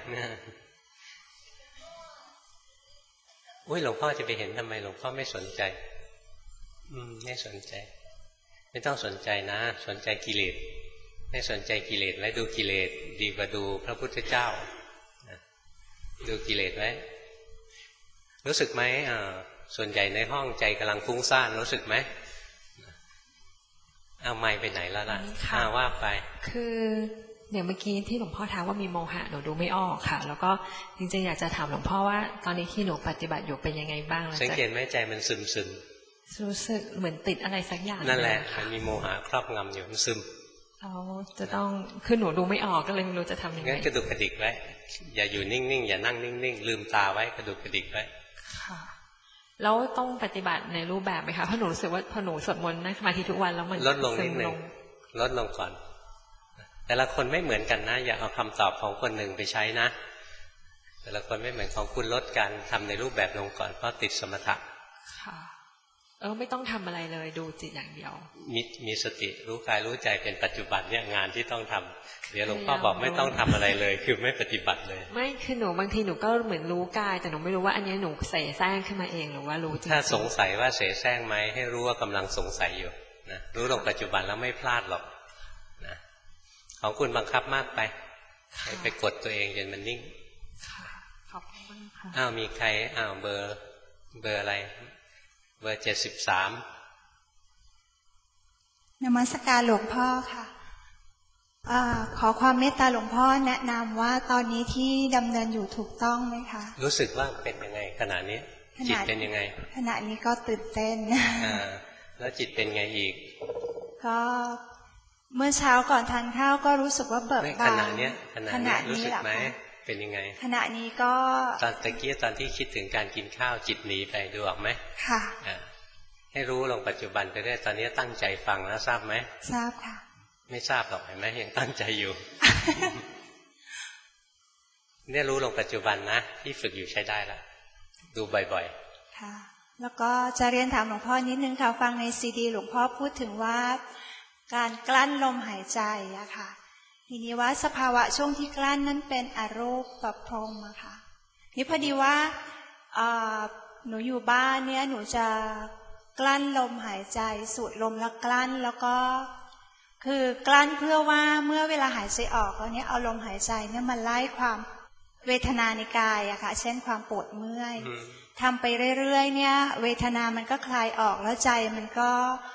อุ้ยหลวงพ่อจะไปเห็นทำไมหลวงพ่อไม่สนใจอืมไม่สนใจไม่ต้องสนใจนะสนใจกิเลสไม่สนใจกิเลสและดูกิเลสดีกว่าดูพระพุทธเจ้าดูกิเลสไว้รู้สึกไหมอ่าส่วนใหญ่ในห้องใจกำลังฟุ้งซ่านรู้สึกไหมเอาไมค์ไปไหนแล้วล่ะอ่าว่าไปคืออย่างเมื่อกี้ที่หลวงพ่อถามว่ามีโมหะหนูดูไม่ออกค่ะแล้วก็จริงๆอยากจะถามหลวงพ่อว่าตอนนี้ที่หนูปฏิบัติอยู่เป็นยังไงบ้างสังเกตไหมใจมันซึมซึมรู้สึกเหมือนติดอะไรสักอย่างนั่นแหละมันมีโมหะครอบงำอยู่มันซึมเราจะต้องคือหนูดูไม่ออกก็เลยไม่รู้จะทำยังไงงั้นกระดุกกระดิกไว้อย่าอยู่นิ่งๆอย่านั่งนิ่งๆลืมตาไว้กระดุกกระดิกไว้ค่ะแล้วต้องปฏิบัติในรูปแบบไหมคะเพราะหนูรู้สึกว่าพอหนูสวดมนต์นั่งสมาธิทุกวันแล้วมันลดลงนิดนึงลดลงก่อนแต่ละคนไม่เหมือนกันนะอย่าเอาคำตอบของคนหนึ่งไปใช้นะแต่ละคนไม่เหมือนของคุณลดการทำในรูปแบบลงก่อนเพราะติดสมถะค่ะเออไม่ต้องทำอะไรเลยดูจิตอย่างเดียวมีมีสติรู้กายรู้ใจเป็นปัจจุบันเนี่ยงานที่ต้องทำเดี๋ยวหลวงพ่อบอกไม่ต้องทำอะไรเลยคือไม่ปฏิบัติเลยไม่คือหนูบางทีหนูก็เหมือนรู้กายแต่หนูไม่รู้ว่าอันนี้หนูเสแสร้งขึ้นมาเองหรือว่ารู้จริงถ้าสงสัยว่าเสแสร้งไหมให้รู้ว่ากำลังสงสัยอยู่นะรู้ลงปัจจุบันแล้วไม่พลาดหรอกนะของคุณบังคับมากไปไปกดตัวเองจนมันนิ่งขอบคุณมากค่ะอ้าวมีใครอ้าวเบอร์เบอร์อะไรเบอร์เจ็ดสิบสามนมัสการหลวงพ่อค่ะอ่าขอความเมตตาหลวงพ่อแนะนำว่าตอนนี้ที่ดำเนินอยู่ถูกต้องไหมคะรู้สึกว่าเป็นยังไงขณะนี้จิตเป็นยังไงขณะนี้ก็ตื่นเต้นอ่าแล้วจิตเป็นไงอีกก็เมื่อเช้าก่อนทานข้าวก็รู้สึกว่าเบิกบานขณะนี้ขณะนี้รู้สึกไหมเป็นยังไงขณะนี้ก็ตอนตะกี้ตอนที่คิดถึงการกินข้าวจิตหนีไปดูออกไหมค่ะให้รู้ลงปัจจุบันไปเรื่อยตอนนี้ตั้งใจฟังแล้วทราบไหมทราบค่ะไม่ทราบหรอกเห็นไหมยังตั้งใจอยู่ เนี่ยรู้ลงปัจจุบันนะที่ฝึกอยู่ใช้ได้ละดูบ่อยๆค่ะแล้วก็จะเรียนถามหลวงพ่อนิดนึงค่ะฟังในซีดีหลวงพ่อพูดถึงว่าการกลั้นลมหายใจอะค่ะทีนี้ว่าสภาวะช่วงที่กลั้นนั้นเป็นอรูปประพรมอะค่ะนี่พอดีว่าหนูอยู่บ้านเนี่ยหนูจะกลั้นลมหายใจสูดลมแล้วกลั้นแล้วก็คือกลั้นเพื่อว่าเมื่อเวลาหายใจออกแล้วเนี่ยเอาลมหายใจเนี่ยมันไล่ความเวทนาในกายอะค่ะเช่นความปวดเมื่อยทำไปเรื่อยๆเนี่ยเวทนามันก็คลายออกแล้วใจมันก็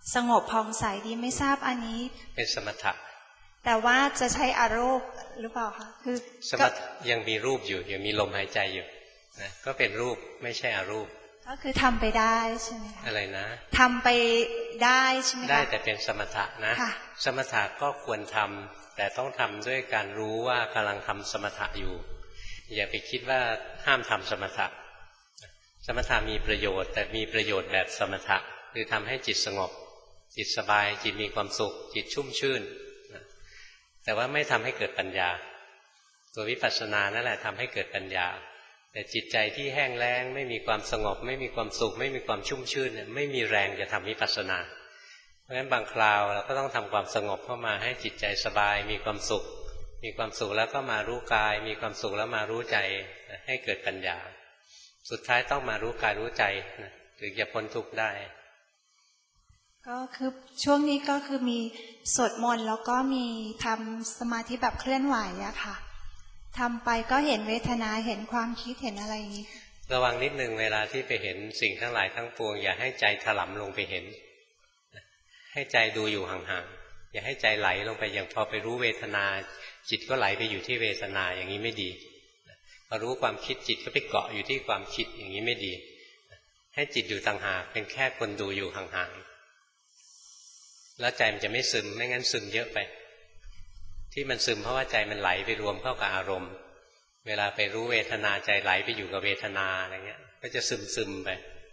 สงบผ่องใสดีไม่ทราบอันนี้เป็นสมถะแต่ว่าจะใช้อารมณ์หรือเปล่าคะคือสมถะยังมีรูปอยู่ยังมีลมหายใจอยู่นะก็เป็นรูปไม่ใช่อารูปก็คือทำไปได้ใช่ไหมคะอะไรนะทำไปได้ใช่ไหมคะได้แต่เป็นสมถะนะสมถะก็ควรทำแต่ต้องทำด้วยการรู้ว่ากำลังทำสมถะอยู่อย่าไปคิดว่าห้ามทำสมถะสมถะมีประโยชน์แต่มีประโยชน์แบบสมถะคือทำให้จิตสงบจิตสบายจิตมีความสุขจิตชุ่มชื่นแต่ว่าไม่ทำให้เกิดปัญญาตัววิปัสสนานั่นแหละทำให้เกิดปัญญาแต่จิตใจที่แห้งแล้งไม่มีความสงบไม่มีความสุขไม่มีความชุ่มชื่นเนี่ยไม่มีแรงจะทำวิปัสสนาเพราะฉะนั้นบางคราวเราก็ต้องทำความสงบเข้ามาให้จิตใจสบายมีความสุขมีความสุขแล้วก็มารู้กายมีความสุขแล้วมารู้ใจให้เกิดปัญญาสุดท้ายต้องมารู้กายรู้ใจถึงจะพ้นทุกข์ได้ก็คือช่วงนี้ก็คือมีสวดมนต์แล้วก็มีทำสมาธิแบบเคลื่อนไหวอะค่ะทำไปก็เห็นเวทนาเห็นความคิดเห็นอะไรอย่างนี้ระวังนิดนึงเวลาที่ไปเห็นสิ่งทั้งหลายทั้งปวงอย่าให้ใจถลำลงไปเห็นให้ใจดูอยู่ห่างๆอย่าให้ใจไหลลงไปอย่างพอไปรู้เวทนาจิตก็ไหลไปอยู่ที่เวทนาอย่างนี้ไม่ดีพอรู้ความคิดจิตก็ไปเกาะอยู่ที่ความคิดอย่างนี้ไม่ดีให้จิตอยู่ต่างหากเป็นแค่คนดูอยู่ห่างๆแล้วใจมันจะไม่ซึมไม่งั้นซึมเยอะไปที่มันซึมเพราะว่าใจมันไหลไปรวมเข้ากับอารมณ์เวลาไปรู้เวทนาใจไหลไปอยู่กับเวทนาอะไรเงี้ยก็จะซึมซึมไป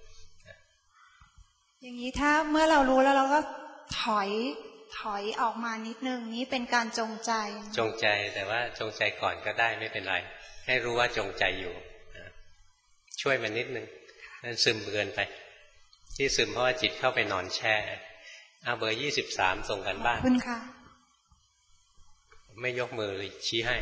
อย่างนี้ถ้าเมื่อเรารู้แล้วเราก็ถอยถอยออกมานิดนึงนี้เป็นการจงใจจงใจแต่ว่าจงใจก่อนก็ได้ไม่เป็นไรให้รู้ว่าจงใจอยู่ช่วยมันนิดนึงนั่นซึมเกินไปที่ซึมเพราะว่าจิตเข้าไปนอนแช่เอาเบอร์ยี่สิบสามส่งกันบ้านขอบคุณค่ะไม่ยกมือเลยชี้ให้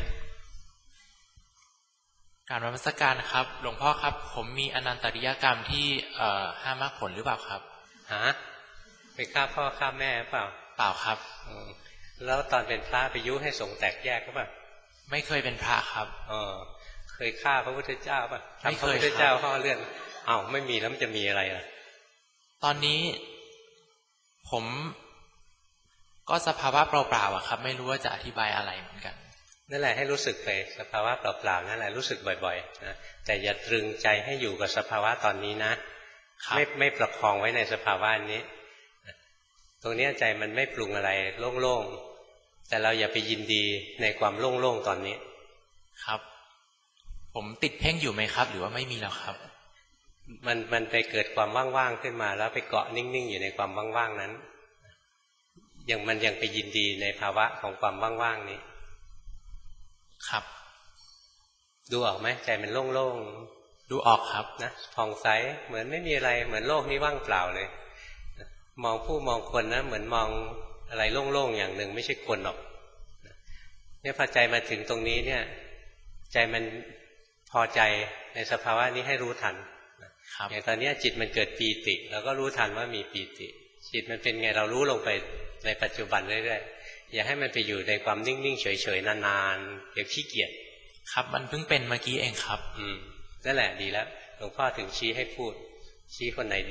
การนมัสการครับหลวงพ่อครับผมมีอนันตริยกรรมที่เอ่อห้ามมรรคผลหรือเปล่าครับฮะไปฆ่าพ่อฆ่าแม่เปล่าเปล่าครับแล้วตอนเป็นพระไปยุให้สงฆ์แตกแยกก็เปล่าไม่เคยเป็นพระครับเออเคยฆ่าพระพุทธเจ้าป่ะทำพระพุทธเจ้าห่อเลื่อนอ้าวไม่มีแล้วมันจะมีอะไรอ่ะตอนนี้ผมก็สภาวะเปล่าๆอ่ะครับไม่รู้ว่าจะอธิบายอะไรเหมือนกันนั่นแหละให้รู้สึกไปสภาวะเปล่าๆนั่นแหละรู้สึกบ่อยๆนะแต่อย่าตรึงใจให้อยู่กับสภาวะตอนนี้นะไม่ไม่ประคองไว้ในสภาวะนี้ตรงนี้ใจมันไม่ปรุงอะไรโล่งๆแต่เราอย่าไปยินดีในความโล่งๆตอนนี้ครับผมติดเพ่งอยู่ไหมครับหรือว่าไม่มีแล้วครับมันมันไปเกิดความว่างๆขึ้นมาแล้วไปเกาะนิ่งๆอยู่ในความว่างๆนั้นยังมันยังไปยินดีในภาวะของความว่างๆนี้ครับดูออกไหมใจมันโล่งๆดูออกครับนะผ่องใสเหมือนไม่มีอะไรเหมือนโลกนี้ว่างเปล่าเลยมองผู้มองคนนะเหมือนมองอะไรโล่งๆอย่างหนึ่งไม่ใช่คนหรอกเนี่ยพอใจมาถึงตรงนี้เนี่ยใจมันพอใจในสภาวะนี้ให้รู้ทันอย่างตอนนี้จิตมันเกิดปีติเราก็รู้ทันว่ามีปีติจิตมันเป็นไงเรารู้ลงไปในปัจจุบันเรื่อยๆอย่าให้มันไปอยู่ในความนิ่งๆเฉยๆนานๆเดี๋ยวขี้เกียจครับมันเพิ่งเป็นเมื่อกี้เองครับอืมนั่นแหละดีแล้วหลวงพ่อถึงชี้ให้พูดชี้คนไหนดี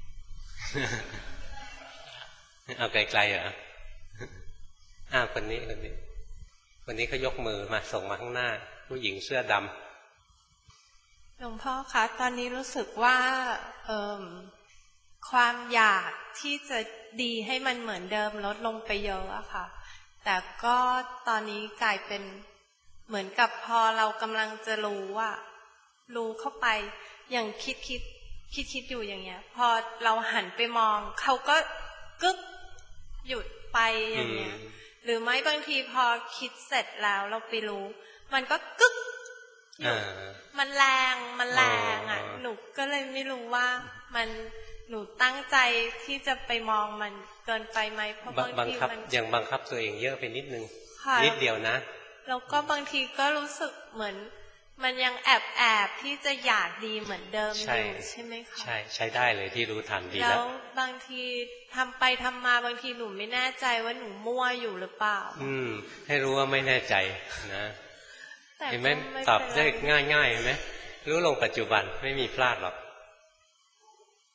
เอาไกลๆเหรออ้าวคนนี้คนนี้คนนี้เขายกมือมาส่งมาข้างหน้าผู้หญิงเสื้อดำหลวงพ่อคะตอนนี้รู้สึกว่าเอ่อความอยากที่จะดีให้มันเหมือนเดิมลดลงไปเยอะอะค่ะแต่ก็ตอนนี้กลายเป็นเหมือนกับพอเรากำลังจะรู้ว่ารู้เข้าไปอย่างคิดคิดคิดคิดอยู่อย่างเงี้ยพอเราหันไปมองเขาก็กึ๊บหยุดไปอย่างเงี้ยหรือไม่บางทีพอคิดเสร็จแล้วเราไปรู้มันก็กึ๊บมันแรงมันแรงอ่ะหนูก็เลยไม่รู้ว่ามันหนูตั้งใจที่จะไปมองมันเกินไปไหมเพราะบางทีมันยังบังคับตัวเองเยอะไปนิดนึงนิดเดียวนะแล้วก็บางทีก็รู้สึกเหมือนมันยังแอบแอบที่จะอยากดีเหมือนเดิมอยู่ใช่ไหมคะใช่ใช้ได้เลยที่รู้ทันดีแล้วแล้วบางทีทำไปทำมาบางทีหนูไม่แน่ใจว่าหนูมั่วอยู่หรือเปล่าอืมให้รู้ว่าไม่แน่ใจนะเห็นไหมตอบได้ง่ายๆเห็นไหมรู้ลงปัจจุบันไม่มีพลาดหรอก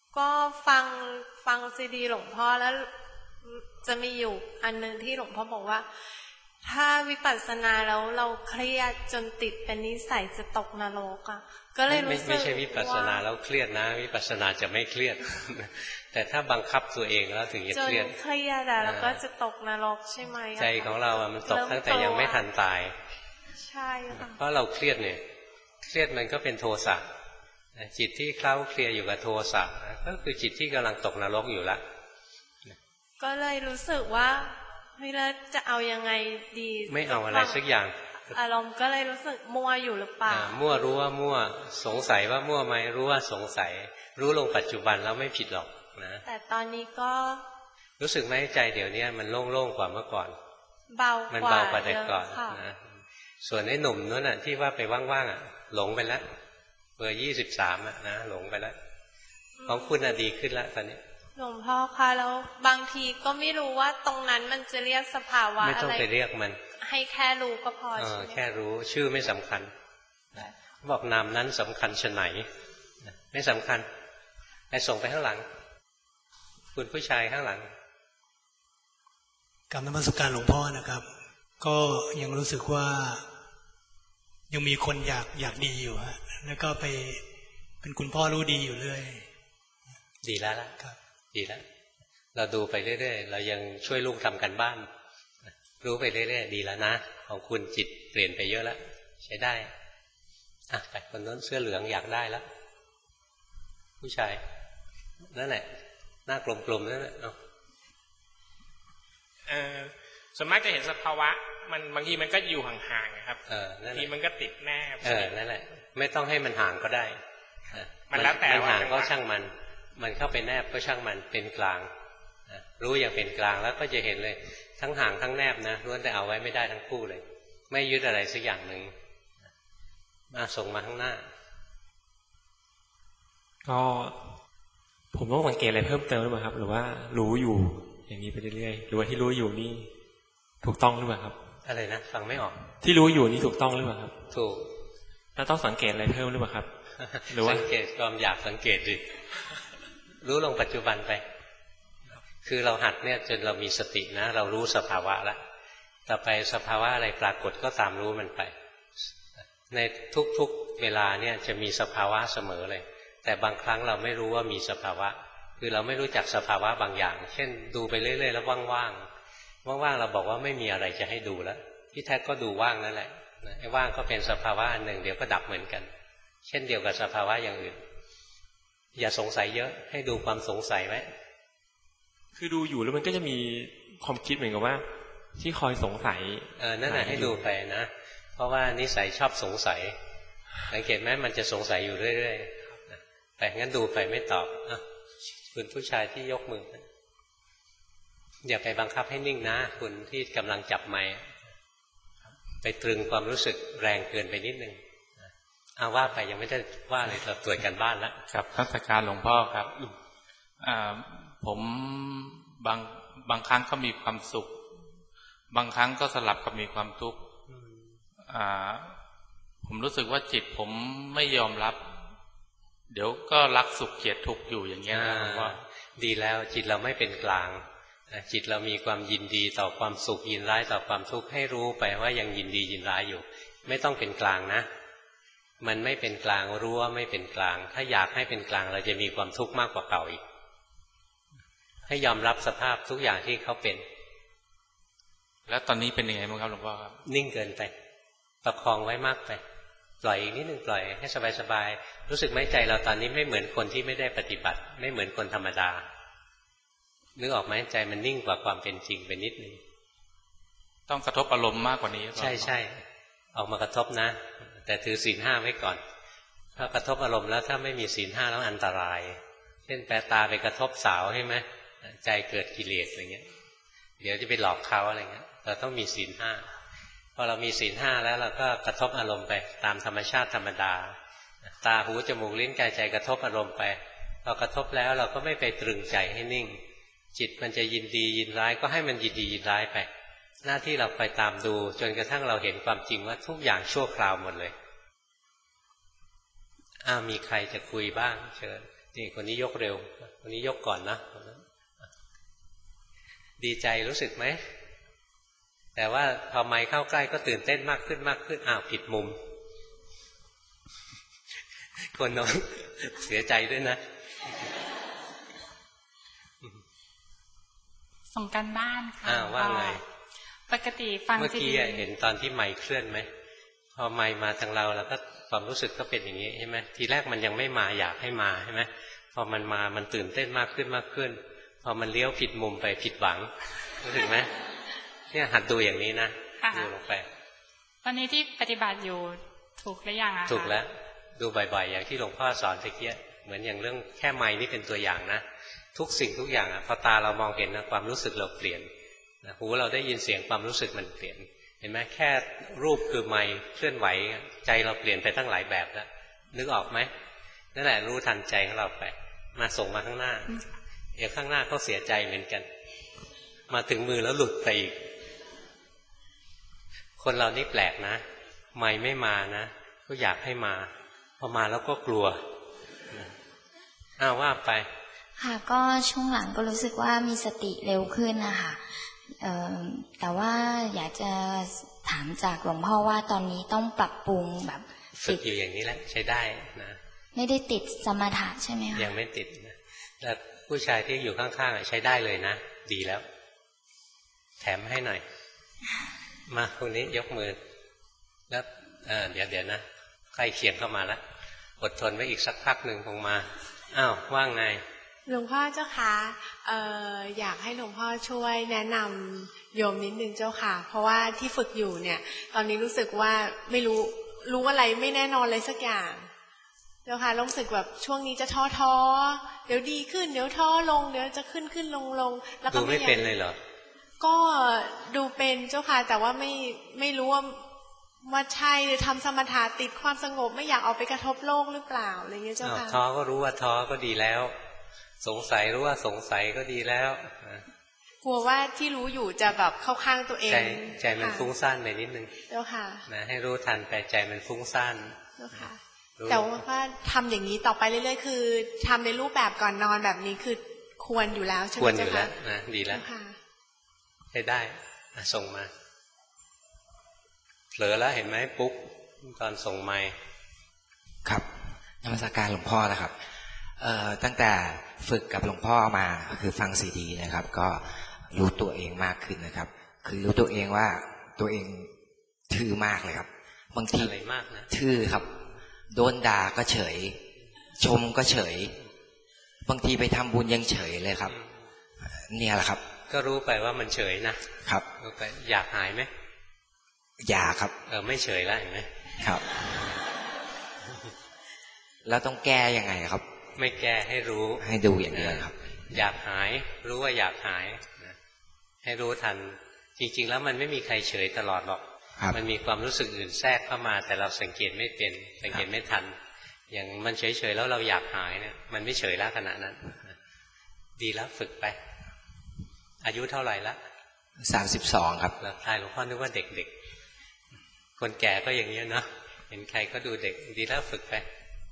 ก็ฟังฟังซีดีหลวงพ่อแล้วจะมีอยู่อันนึงที่หลวงพ่อบอกว่าถ้าวิปัสสนาแล้วเราเครียดจนติดเป็นนิสัยจะตกนรกอ่ะก็เลยรู้สึกไม่ใช่วิปัสสนาแล้วเครียดนะวิปัสสนาจะไม่เครียด แต่ถ้าบังคับตัวเองแล้วถึงจะเครียดจนเครียดอะแล้วก็จะตกนรกใช่ไหมใจของเราอะมันตกตั้งแต่ยังไม่ทันตายใช่ค่ะเพราะเราเครียดเนี่ยเครียดมันก็เป็นโทสะจิตที่เคล้าเคลียอยู่กับโทสะก็คือจิตที่กำลังตกนรกอยู่ละก็เลยรู้สึกว่าเฮ้ยแล้วจะเอายังไงดีไม่เอาอะไรสักอย่างอารมณ์ก็เลยรู้สึกมั่วอยู่หรือเปล่ามั่วรู้ว่ามั่วสงสัยว่ามั่วไหมรู้ว่าสงสัยรู้ลงปัจจุบันแล้วไม่ผิดหรอกนะแต่ตอนนี้ก็รู้สึกไหมใจเดี๋ยวนี้มันโล่งๆกว่าเมื่อก่อนเบากว่ามันเบากว่าแต่ก่อนนะส่วนไอ้หนุ่มนั่นน่ะที่ว่าไปว่างๆอ่ะหลงไปแล้วเบอร์ยี่สิบสามอ่ะนะหลงไปแล้วของคุณอ่ะดีขึ้นแล้วตอนนี้หลวงพ่อคะแล้วบางทีก็ไม่รู้ว่าตรงนั้นมันจะเรียกสภาวะอะไรไม่ต้องไปเรียกมันให้แค่รู้ก็พอใช่ไหมแค่รู้ชื่อไม่สำคัญบอกนามนั้นสำคัญชะไหนไม่สำคัญไปส่งไปข้างหลังคุณผู้ชายข้างหลังกรรมนมัสการหลวงพ่อนะครับก็ยังรู้สึกว่ายังมีคนอยากอยากดีอยู่ฮะแล้วก็ไปเป็นคุณพ่อรู้ดีอยู่เรื่อยดีแล้วล่ะดีแล้วเราดูไปเรื่อยๆเรายังช่วยลูกทำกันบ้านรู้ไปเรื่อยๆดีแล้วนะของคุณจิตเปลี่ยนไปเยอะแล้วใช้ได้อ่ะไปคนนั้นเสื้อเหลืองอยากได้แล้วผู้ชายนั่นแหละหน้ากลมๆนั่นแหละเอาเออส่วนมากจะเห็นสภาวะมันบางทีมันก็อยู่ห่างๆครับเออบางทีมันก็ติดแนบเออนั่นแหละไม่ต้องให้มันห่างก็ได้มันแล้วแต่มันห่างก็ช่างมันมันเข้าไปแนบก็ช่างมันเป็นกลางรู้อย่างเป็นกลางแล้วก็จะเห็นเลยทั้งห่างทั้งแนบนะล้วนแต่เอาไว้ไม่ได้ทั้งคู่เลยไม่ยึดอะไรสักอย่างหนึ่งมาส่งมาข้างหน้าก็ผมต้องสังเกตอะไรเพิ่มเติมหรือเปล่าครับหรือว่ารู้อยู่อย่างนี้ไปเรื่อยๆหรือว่าที่รู้อยู่นี่ถูกต้องหรือเปล่าครับอะไรนะฟังไม่ออกที่รู้อยู่นี่ถูกต้องหรือเปล่าครับถูกแล้วต้องสังเกตอะไรเพิ่มหรือเปล่าครับหรือว่าสังเกตความอยากสังเกตดิรู้ลงปัจจุบันไปคือเราหัดเนี่ยจนเรามีสตินะเรารู้สภาวะแล้วต่อไปสภาวะอะไรปรากฏก็ตามรู้มันไปในทุกๆเวลาเนี่ยจะมีสภาวะเสมอเลยแต่บางครั้งเราไม่รู้ว่ามีสภาวะคือเราไม่รู้จักสภาวะบางอย่างเช่นดูไปเรื่อยๆแล้วว่างๆว่างๆเราบอกว่าไม่มีอะไรจะให้ดูแล้วที่แท้ก็ดูว่างนั่นแหละไอ้ว่างก็เป็นสภาวะอันหนึ่งเดี๋ยวก็ดับเหมือนกันเช่นเดียวกับสภาวะอย่างอื่นอย่าสงสัยเยอะให้ดูความสงสัยไว้คือดูอยู่แล้วมันก็จะมีความคิดเหมือนกับว่าที่คอยสงสัยเออนั่นแหละให้ดูไปนะเพราะว่านิสัยชอบสงสัยสังเกตไหมมันจะสงสัยอยู่เรื่อยๆแต่งั้นดูไปไม่ตอบอ่ะคุณผู้ชายที่ยกมืออย่าไปบังคับให้นิ่งนะคุณที่กำลังจับไมค์ไปตรึงความรู้สึกแรงเกินไปนิดนึงเอาว่าไปยังไม่ได้ว่าเลยเราตรวจกันบ้านแล้วครับทัศการหลวงพ่อครับผมบางบางครั้งก็มีความสุขบางครั้งก็สลับกับมีความทุกข์ผมรู้สึกว่าจิตผมไม่ยอมรับเดี๋ยวก็รักสุขเกลียดทุกข์อยู่อย่างเงี้ยนะว่าดีแล้วจิตเราไม่เป็นกลางจิตเรามีความยินดีต่อความสุขยินร้ายต่อความทุกข์ให้รู้ไปว่ายังยินดียินร้ายอยู่ไม่ต้องเป็นกลางนะมันไม่เป็นกลางรู้ว่าไม่เป็นกลางถ้าอยากให้เป็นกลางเราจะมีความทุกข์มากกว่าเก่าอีกให้ยอมรับสภาพทุกอย่างที่เขาเป็นแล้วตอนนี้เป็นยังไงบ้างครับหลวงพ่อครับนิ่งเกินไปประคองไว้มากไปปล่อยอีกนิดนึงปล่อยให้สบายๆรู้สึกไหมใจเราตอนนี้ไม่เหมือนคนที่ไม่ได้ปฏิบัติไม่เหมือนคนธรรมดานึกออกไหมใจมันนิ่งกว่าความเป็นจริงไปนิดนึงต้องกระทบอารมณ์มากกว่านี้ใช่ใช่ออกมากระทบนะแต่ถือศีลห้าไว้ก่อนถ้ากระทบอารมณ์แล้วถ้าไม่มีศีลห้าแล้วอันตรายเช่นแปรตาไปกระทบสาวใช่ไหมใจเกิดกิเลสอะไรเงี้ยเดี๋ยวจะไปหลอกเขาอะไรเงี้ยเราต้องมีศีลห้าพอเรามีศีลห้าแล้วเราก็กระทบอารมณ์ไปตามธรรมชาติธรรมดาตาหูจมูกลิ้นกายใจกระทบอารมณ์ไปพอกระทบแล้วเราก็ไม่ไปตรึงใจให้นิ่งจิตมันจะยินดียินร้ายก็ให้มันยินดียินร้ายไปหน้าที่เราไปตามดูจนกระทั่งเราเห็นความจริงว่าทุกอย่างชั่วคราวหมดเลยอ้าวมีใครจะคุยบ้างเชิญจนี่คนนี้ยกเร็วคนนี้ยกก่อนนะดีใจรู้สึกไหมแต่ว่าพอไมค์เข้าใกล้ก็ตื่นเต้นมากขึ้นมากขึ้นอ้าวผิดมุมคนน้องเสียใจด้วยนะส่งกันบ้านค่ะอ้าวว่าไงปกติฟังเมื่อกี้เห็นตอนที่ไมค์เคลื่อนไหมพอไมค์มาทางเราแล้วก็ความรู้สึกก็เป็นอย่างนี้ใช่ไหมทีแรกมันยังไม่มาอยากให้มาใช่ไหมพอมันมามันตื่นเต้นมากขึ้นมากขึ้นพอมันเลี้ยวผิดมุมไปผิดหวังรู้สึกไหมเนี่ยหัดดูอย่างนี้นะดูลงไปตอนนี้ที่ปฏิบัติอยู่ถูกหรือยังอะถูกแล้วดูบ่อยๆอย่างที่หลวงพ่อสอนตะเกียเหมือนอย่างเรื่องแค่ไมค์นี่เป็นตัวอย่างนะทุกสิ่งทุกอย่างอ่ะพอตาเรามองเห็นนะความรู้สึกเราเปลี่ยนหูเราได้ยินเสียงความรู้สึกมันเปลี่ยนเห็นไหมแค่รูปคือไมค์เคลื่อนไหวใจเราเปลี่ยนไปตั้งหลายแบบแล้วนึกออกไหมนั่นแหละรู้ทันใจของเราไปมาส่งมาข้างหน้าเดี๋ยวข้างหน้าเขาเสียใจเหมือนกันมาถึงมือแล้วหลุดไปอีกคนเรานี่แปลกนะไมค์ไม่มานะก็อยากให้มาพอมาแล้วก็กลัวอ้าวว่าไปค่ะก็ช่วงหลังก็รู้สึกว่ามีสติเร็วขึ้นนะคะแต่ว่าอยากจะถามจากหลวงพ่อว่าตอนนี้ต้องปรับปรุงแบบฝึกอยู่อย่างนี้แหละใช้ได้นะไม่ได้ติดสมถะใช่ไหมคะยังไม่ติดนะแต่ผู้ชายที่อยู่ข้างๆใช้ได้เลยนะดีแล้วแถมให้หน่อยมาคนนี้ยกมือแล้วเดี๋ยวเดี๋ยวนะใกล้เคียงเข้ามาแล้วอดทนไว้อีกสักพักหนึ่งคงมาอ้าวว่าไงหลวงพ่อเจ้าค่ะเอ่ออยากให้หลวงพ่อช่วยแนะนำโยมนิดนึงเจ้าค่ะเพราะว่าที่ฝึกอยู่เนี่ยตอนนี้รู้สึกว่าไม่รู้รู้อะไรไม่แน่นอนเลยสักอย่างเจ้าค่ะรู้สึกแบบช่วงนี้จะท้อท้อเดี๋ยวดีขึ้นเดี๋ยวท้อลงเดี๋ยวจะขึ้นขึ้นลงลงแล้วก็ดูไม่เป็นเลยเหรอก็ดูเป็นเจ้าค่ะแต่ว่าไม่ไม่รู้ว่าว่าใช่หรือทำสมถะติดความสงบไม่อยากออกไปกระทบโลกหรือเปล่าอะไรเงี้ยเจ้าค่ะท้อก็รู้ว่าท้อก็ดีแล้วสงสัยรู้ว่าสงสัยก็ดีแล้วกลัวว่าที่รู้อยู่จะแบบเข้าข้างตัวเองใจใจมันฟุ้งซ่านไปนิดนึงเจ้าค่ะนะให้รู้ทันแต่ใจมันฟุ้งซ่านเจ้าค่ะแต่ว่าทำอย่างนี้ต่อไปเรื่อยๆคือทำในรูปแบบก่อนนอนแบบนี้คือควรอยู่แล้วใช่ไหมควรอยู่แล้วนะดีแล้วให้ได้ส่งมาเผลอแล้วเห็นไหมปุ๊บตอนส่งไมค์ครับนมัสการหลวงพ่อนะครับเอ่อตั้งแต่ฝึกกับหลวงพ่อมาก็คือฟังซีดีนะครับก็รู้ตัวเองมากขึ้นนะครับคือรู้ตัวเองว่าตัวเองทื่อมากเลยครับบางทีทื่อครับโดนด่าก็เฉยชมก็เฉยบางทีไปทำบุญยังเฉยเลยครับเนี่ยแหละครับก็รู้ไปว่ามันเฉยนะครับรู้ไปอยากหายไหมอยากครับเออไม่เฉยแล้วเห็นไหมครับแล้วต้องแก้ยังไงครับไม่แก้ให้รู้ให้ดูอย่างเดียวครับอยากหายรู้ว่าอยากหายนะให้รู้ทันจริงๆแล้วมันไม่มีใครเฉยตลอดหรอกมันมีความรู้สึกอื่นแทรกเข้ามาแต่เราสังเกตไม่เป็นสังเกตไม่ทันอย่างมันเฉยๆแล้วเราอยากหายเนี่ยมันไม่เฉยแล้วขณะนั้นดีแล้วฝึกไปอายุเท่าไหร่ละสามสิบสองครับแล้วทายหลวงพ่อนึกว่าเด็กๆคนแก่ก็อย่างนี้เนาะเห็นใครก็ดูเด็กดีแล้วฝึกไป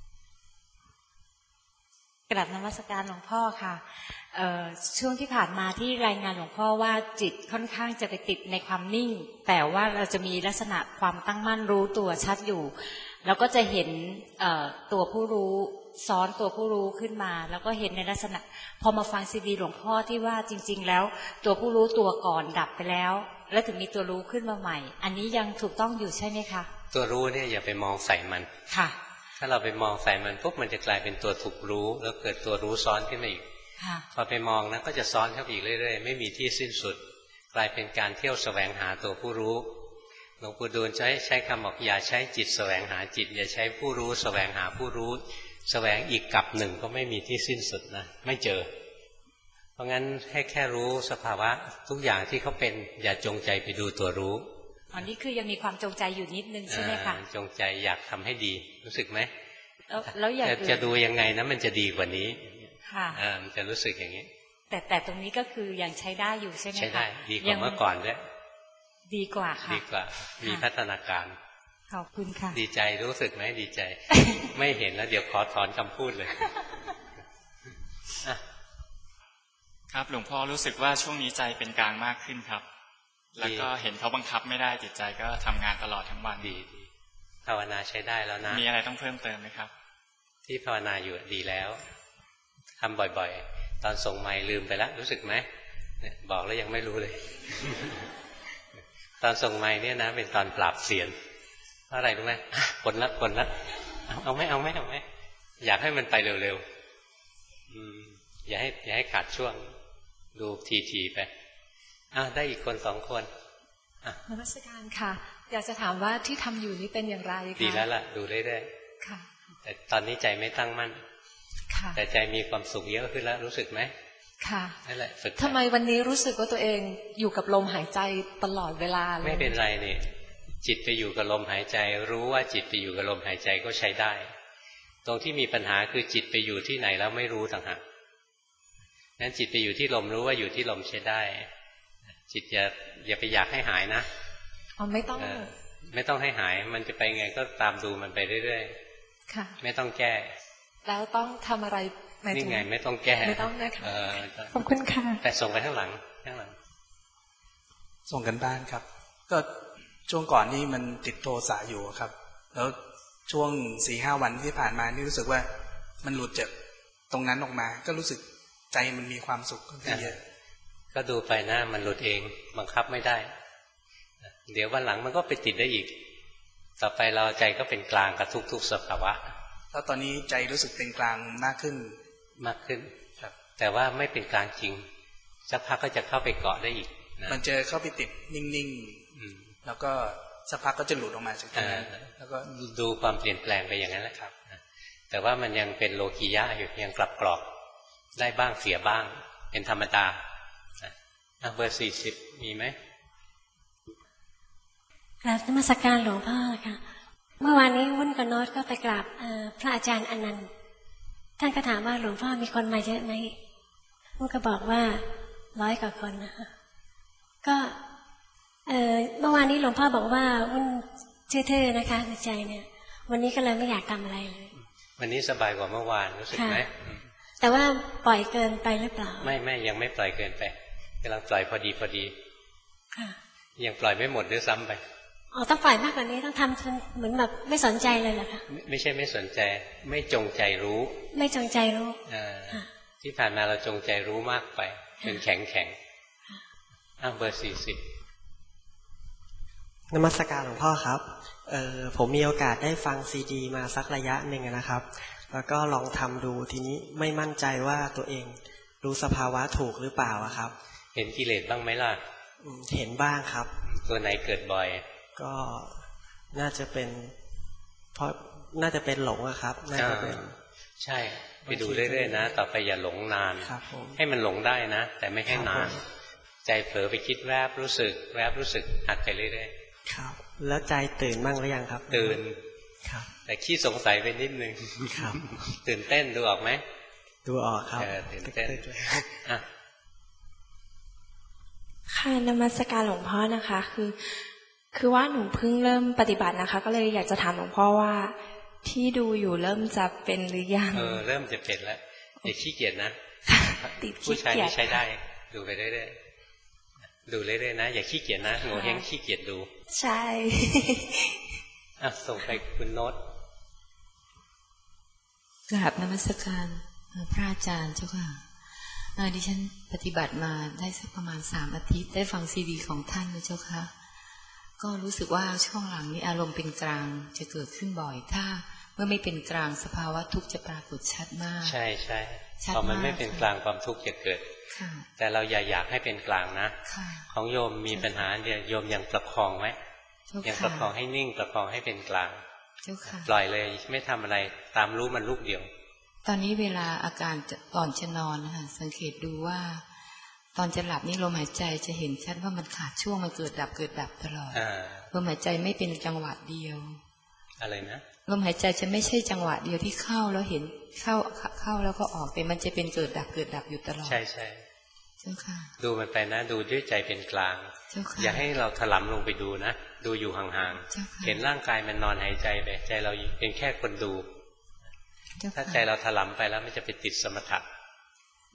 กราบนมัสการหลวงพ่อค่ะช่วงที่ผ่านมาที่รายงานหลวงพ่อว่าจิตค่อนข้างจะไปติดในความนิ่งแต่ว่าเราจะมีลักษณะความตั้งมั่นรู้ตัวชัดอยู่แล้วก็จะเห็นตัวผู้รู้ซ้อนตัวผู้รู้ขึ้นมาแล้วก็เห็นในลักษณะพอมาฟังซีดีหลวงพ่อที่ว่าจริงๆแล้วตัวผู้รู้ตัวก่อนดับไปแล้วแล้วถึงมีตัวรู้ขึ้นมาใหม่อันนี้ยังถูกต้องอยู่ใช่ไหมคะตัวรู้เนี่ยอย่าไปมองใส่มันค่ะถ้าเราไปมองใส่มันปุ๊บมันจะกลายเป็นตัวถูกรู้แล้วเกิดตัวรู้ซ้อนขึ้นมาอีกพอไปมองนะก็จะซ้อนเข้าไปอีกเรื่อยๆไม่มีที่สิ้นสุดกลายเป็นการเที่ยวแสวงหาตัวผู้รู้หลวงปู่ดูลใช้ใช้คำบอกอย่าใช้จิตแสวงหาจิตอย่าใช้ผู้รู้แสวงหาผู้รู้แสวงอีกกับหนึ่งก็ไม่มีที่สิ้นสุดนะไม่เจอเพราะงั้นให้แค่รู้สภาวะทุกอย่างที่เขาเป็นอย่าจงใจไปดูตัวรู้อันนี้คือยังมีความจงใจอยู่นิดนึงใช่ไหมคะจงใจอยากทำให้ดีรู้สึกไหมแล้วอยากจะดูยังไงนะมันจะดีกว่านี้ค่ะมันจะรู้สึกอย่างนี้แต่แต่ตรงนี้ก็คือยังใช้ได้อยู่ใช่ไหมคะใช้ได้ดีกว่าเมื่อก่อนด้วยดีกว่าค่ะดีกว่ามีพัฒนาการขอบคุณค่ะดีใจรู้สึกไหมดีใจ ไม่เห็นแล้วเดี๋ยวขอถอนคำพูดเลยครับหลวงพ่อรู้สึกว่าช่วงนี้ใจเป็นกลางมากขึ้นครับแล้วก็เห็นเขาบังคับไม่ได้จิตใจก็ทำงานตลอดทั้งวันดีภาวนาใช้ได้แล้วนะมีอะไรต้องเพิ่มเติมไหมครับที่ภาวนาอยู่ดีแล้วทำบ่อยๆตอนส่งไมล์ลืมไปแล้วรู้สึกไหมบอกแล้วยังไม่รู้เลย ตอนส่งไมล์เนี่ยนะเป็นตอนปราบเสียนเพราะอะไรรู้ไหมกดละกดละเอาเอาไหมเอาไหมเอาไหมอยากให้มันไปเร็วๆอืมอย่าให้อย่าให้ขาดช่วงดูทีๆไปอ่ะได้อีกคนสองคนนมัสการค่ะอยากจะถามว่าที่ทำอยู่นี้เป็นอย่างไรคะดีแล้วล่ะดูเรื่อยๆค่ะแต่ตอนนี้ใจไม่ตั้งมั่นค่ะแต่ใจมีความสุขเยอะขึ้นแล้วรู้สึกไหมค่ะนั่นแหละฝึกทำไมวันนี้รู้สึกว่าตัวเองอยู่กับลมหายใจตลอดเวลาเลยไม่เป็นไรนี่จิตไปอยู่กับลมหายใจรู้ว่าจิตไปอยู่กับลมหายใจก็ใช้ได้ตรงที่มีปัญหาคือจิตไปอยู่ที่ไหนแล้วไม่รู้ต่างหากนั้นจิตไปอยู่ที่ลมรู้ว่าอยู่ที่ลมใช้ได้จิตอย่าอย่าไปอยากให้หายนะอ๋อไม่ต้องไม่ต้องให้หายมันจะไปไงก็ตามดูมันไปเรื่อยๆค่ะไม่ต้องแก้แล้วต้องทำอะไรนี่ไงไม่ต้องแก้ไม่ต้องนะคะขอบคุณค่ะแต่ส่งไปข้างหลังข้างหลังส่งกันบ้านครับก็ช่วงก่อนนี่มันติดโทสะอยู่ครับแล้วช่วงสี่ห้าวันที่ผ่านมานี่รู้สึกว่ามันหลุดจากตรงนั้นออกมาก็รู้สึกใจมันมีความสุขขึ้นเยอะก็ดูไปหน้ามันหลุดเองบังคับไม่ได้เดี๋ยววันหลังมันก็ไปติดได้อีกต่อไปเราใจก็เป็นกลางกับทุกๆสภาวะแล้วตอนนี้ใจรู้สึกเป็นกลางมากขึ้นมากขึ้นครับแต่ว่าไม่เป็นกลางจริงสักพักก็จะเข้าไปเกาะได้อีกมันจะเข้าไปติดนิ่งๆแล้วก็สักพักก็จะหลุดออกมาจากตรงนั้นแล้วก็ดูความเปลี่ยนแปลงไปอย่างนั้นแหละครับแต่ว่ามันยังเป็นโลกียะอยู่ยังกลับกรอกได้บ้างเสียบ้างเป็นธรรมดาเบอร์สี่สิบมีไหมกราบนมัสการหลวงพ่อค่ะเมื่อวานนี้วุ่นกับโน้ตก็ไปกราบพระอาจารย์อนันต์ท่านก็ถามว่าหลวงพ่อมีคนมาเยอะไหมวุ่นก็บอกว่าร้อยกว่าคนนะคะก็เเมื่อวานนี้หลวงพ่อบอกว่าวุ่นชื่อๆนะคะในใจเนี่ยวันนี้ก็เลยไม่อยากทำอะไรเลยวันนี้สบายกว่าเมื่อวานรู้สึกไหมแต่ว่าปล่อยเกินไปหรือเปล่าไม่ไม่ยังไม่ปล่อยเกินไปกำลังปล่อยพอดีพอดียังปล่อยไม่หมดด้วยซ้ำไปอ๋อต้องปล่อยมากกว่านี้ต้องทำเหมือนแบบไม่สนใจเลยเหรอคะไม่ไม่ใช่ไม่สนใจไม่จงใจรู้ไม่จงใจรู้ที่ผ่านมาเราจงใจรู้มากไปเป็นแข็งแข็งอ้าวเบอร์สี่สิบนมัสการหลวงพ่อครับเออผมมีโอกาสได้ฟังซีดีมาสักระยะหนึ่งนะครับแล้วก็ลองทำดูทีนี้ไม่มั่นใจว่าตัวเองรู้สภาวะถูกหรือเปล่าครับเห็นกิเลสบ้างไหมล่ะเห็นบ้างครับตัวไหนเกิดบ่อยก็น่าจะเป็นเพราะน่าจะเป็นหลงอะครับน่าจะเป็นใช่ไปดูเรื่อยๆนะต่อไปอย่าหลงนานให้มันหลงได้นะแต่ไม่ให้นานใจเผลอไปคิดแวบรู้สึกแวบรู้สึกหัดไปเรื่อยๆครับแล้วใจตื่นบ้างหรือยังครับตื่นครับแต่ขี้สงสัยไปนิดนึงครับตื่นเต้นดูออกไหมดูออกครับตื่นเต้นอ่ะค่ะนมัสการหลวงพ่อนะคะคือคือว่าหนูเพิ่งเริ่มปฏิบัตินะคะก็เลยอยากจะถามหลวงพ่อว่าที่ดูอยู่เริ่มจะเป็นหรือยังเออเริ่มจะเป็นแล้วอย่าขี้เกียจนะผู้ชายนี่ใช้ได้ดูไปเรื่อยๆดูเรื่อยๆนะอย่าขี้เกียจนะโง่เฮงขี้เกียจดูใช่อ่ะส่งไปคุณโน้ตกราบนมัสการพระอาจารย์เจ้าค่ะดิฉันปฏิบัติมาได้สักประมาณสามอาทิตย์ได้ฟังซีดีของท่านนะเจ้าค่ะก็รู้สึกว่าช่วงหลังนี้อารมณ์เป็นกลางจะเกิดขึ้นบ่อยถ้าเมื่อไม่เป็นกลางสภาวะทุกข์จะปรากฏชัดมากใช่ใช่พอมันไม่เป็นกลางความทุกข์จะเกิดแต่เราอย่าอยากให้เป็นกลางนะของโยมมีปัญหาเดียวโยมยังประคองไว้ยังประคองให้นิ่งประคองให้เป็นกลางปล่อยเลยไม่ทำอะไรตามรู้มันลูกเดียวตอนนี้เวลาอาการก่อนจะนอนนะคะสังเกตดูว่าตอนจะหลับนี่ลมหายใจจะเห็นชัดว่ามันขาดช่วงมันเกิดดับเกิดดับตลอดลมหายใจไม่เป็นจังหวะเดียวอะไรนะลมหายใจจะไม่ใช่จังหวะเดียวที่เข้าแล้วเห็นเข้าเข้าแล้วก็ออกแต่มันจะเป็นเกิดดับเกิดดับอยู่ตลอดใช่ใช่เจ้าค่ะดูมันไปนะดูด้วยใจเป็นกลางอย่าให้เราถลำลงไปดูนะดูอยู่ห่างๆเห็นร่างกายมันนอนหายใจไปใจเราเป็นแค่คนดูถ้าใจเราถลำไปแล้วมันจะไปติดสมถะ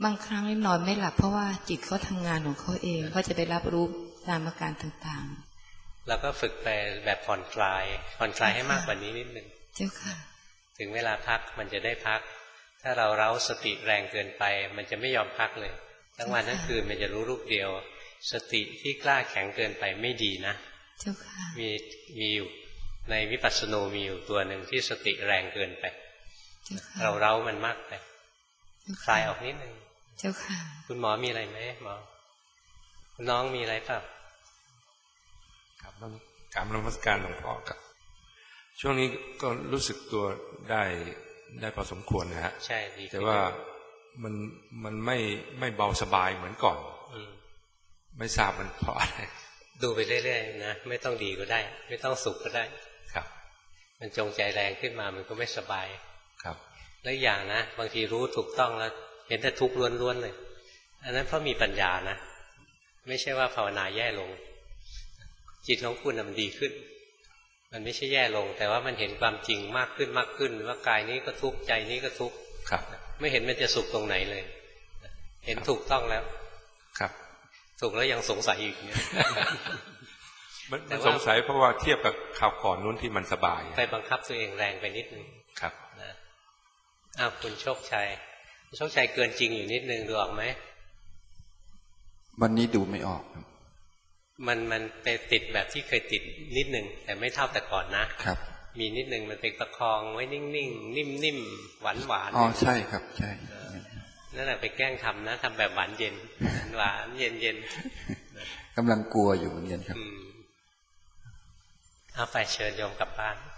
บางครั้งนอนไม่หลับเพราะว่าจิตเขาทำงานของเขาเองเขาจะไปรับรู้ตามอาการต่างๆเราก็ฝึกไปแบบผ่อนคลายผ่อนคลายให้มากกว่านี้นิดนึงเจ้าค่ะถึงเวลาพักมันจะได้พักถ้าเราเร้าสติแรงเกินไปมันจะไม่ยอมพักเลยทั้งวันทั้งคืนมันจะรู้รูปเดียวสติที่กล้าแข็งเกินไปไม่ดีนะเจ้าค่ะมีมีอยู่ในวิปัสสโนมีอยู่ตัวหนึ่งที่สติแรงเกินไปเราเร้ามันมากไปคลายออกนิดนึงเจ้าค่ะคุณหมอมีอะไรไหมหมอคุณน้องมีอะไรเปล่าครับต้องกราบนมัสการหลวงพ่อครับช่วงนี้ก็รู้สึกตัวได้ได้พอสมควรนะฮะใช่ดีแต่ว่ามันมันไม่ไม่เบาสบายเหมือนก่อนไม่ทราบมันเพราะอะไรดูไปเรื่อยๆนะไม่ต้องดีก็ได้ไม่ต้องสุขก็ได้ครับมันจงใจแรงขึ้นมามันก็ไม่สบายครับแล้วอย่างนะบางทีรู้ถูกต้องแล้วเห็นแต่ทุกข์ล้วนๆเลยอันนั้นเพราะมีปัญญานะไม่ใช่ว่าภาวนาแย่ลงจิตของคุณมันดีขึ้นมันไม่ใช่แย่ลงแต่ว่ามันเห็นความจริงมากขึ้นมากขึ้นว่ากายนี้ก็ทุกข์ใจนี้ก็ทุกข์ไม่เห็นมันจะสุขตรงไหนเลยเห็นถูกต้องแล้วครับถูกแล้วยังสงสัยอีกเนี่ยมันสงสัยเพราะว่าเทียบกับข่าวก่อนนู้นที่มันสบายไปบังคับตัวเองแรงไปนิดนึงครับนะอ้าวคุณโชคชัยโชคชัยเกินจริงอยู่นิดนึงดูออกไหมวันนี้ดูไม่ออกมันมันไปติดแบบที่เคยติดนิดนึงแต่ไม่เท่าแต่ก่อนนะครับมีนิดนึงมันเป็นประคองไว้นิ่งๆนิ่มๆหวานหวานอ๋อใช่ครับใช่นั่นแหละไปแกล้งทำนะทำแบบหวานเย็นหวานเย็นเย็นกำลังกลัวอยู่เหมือนกันครับเอาไปเชิญโยมกลับบ้าน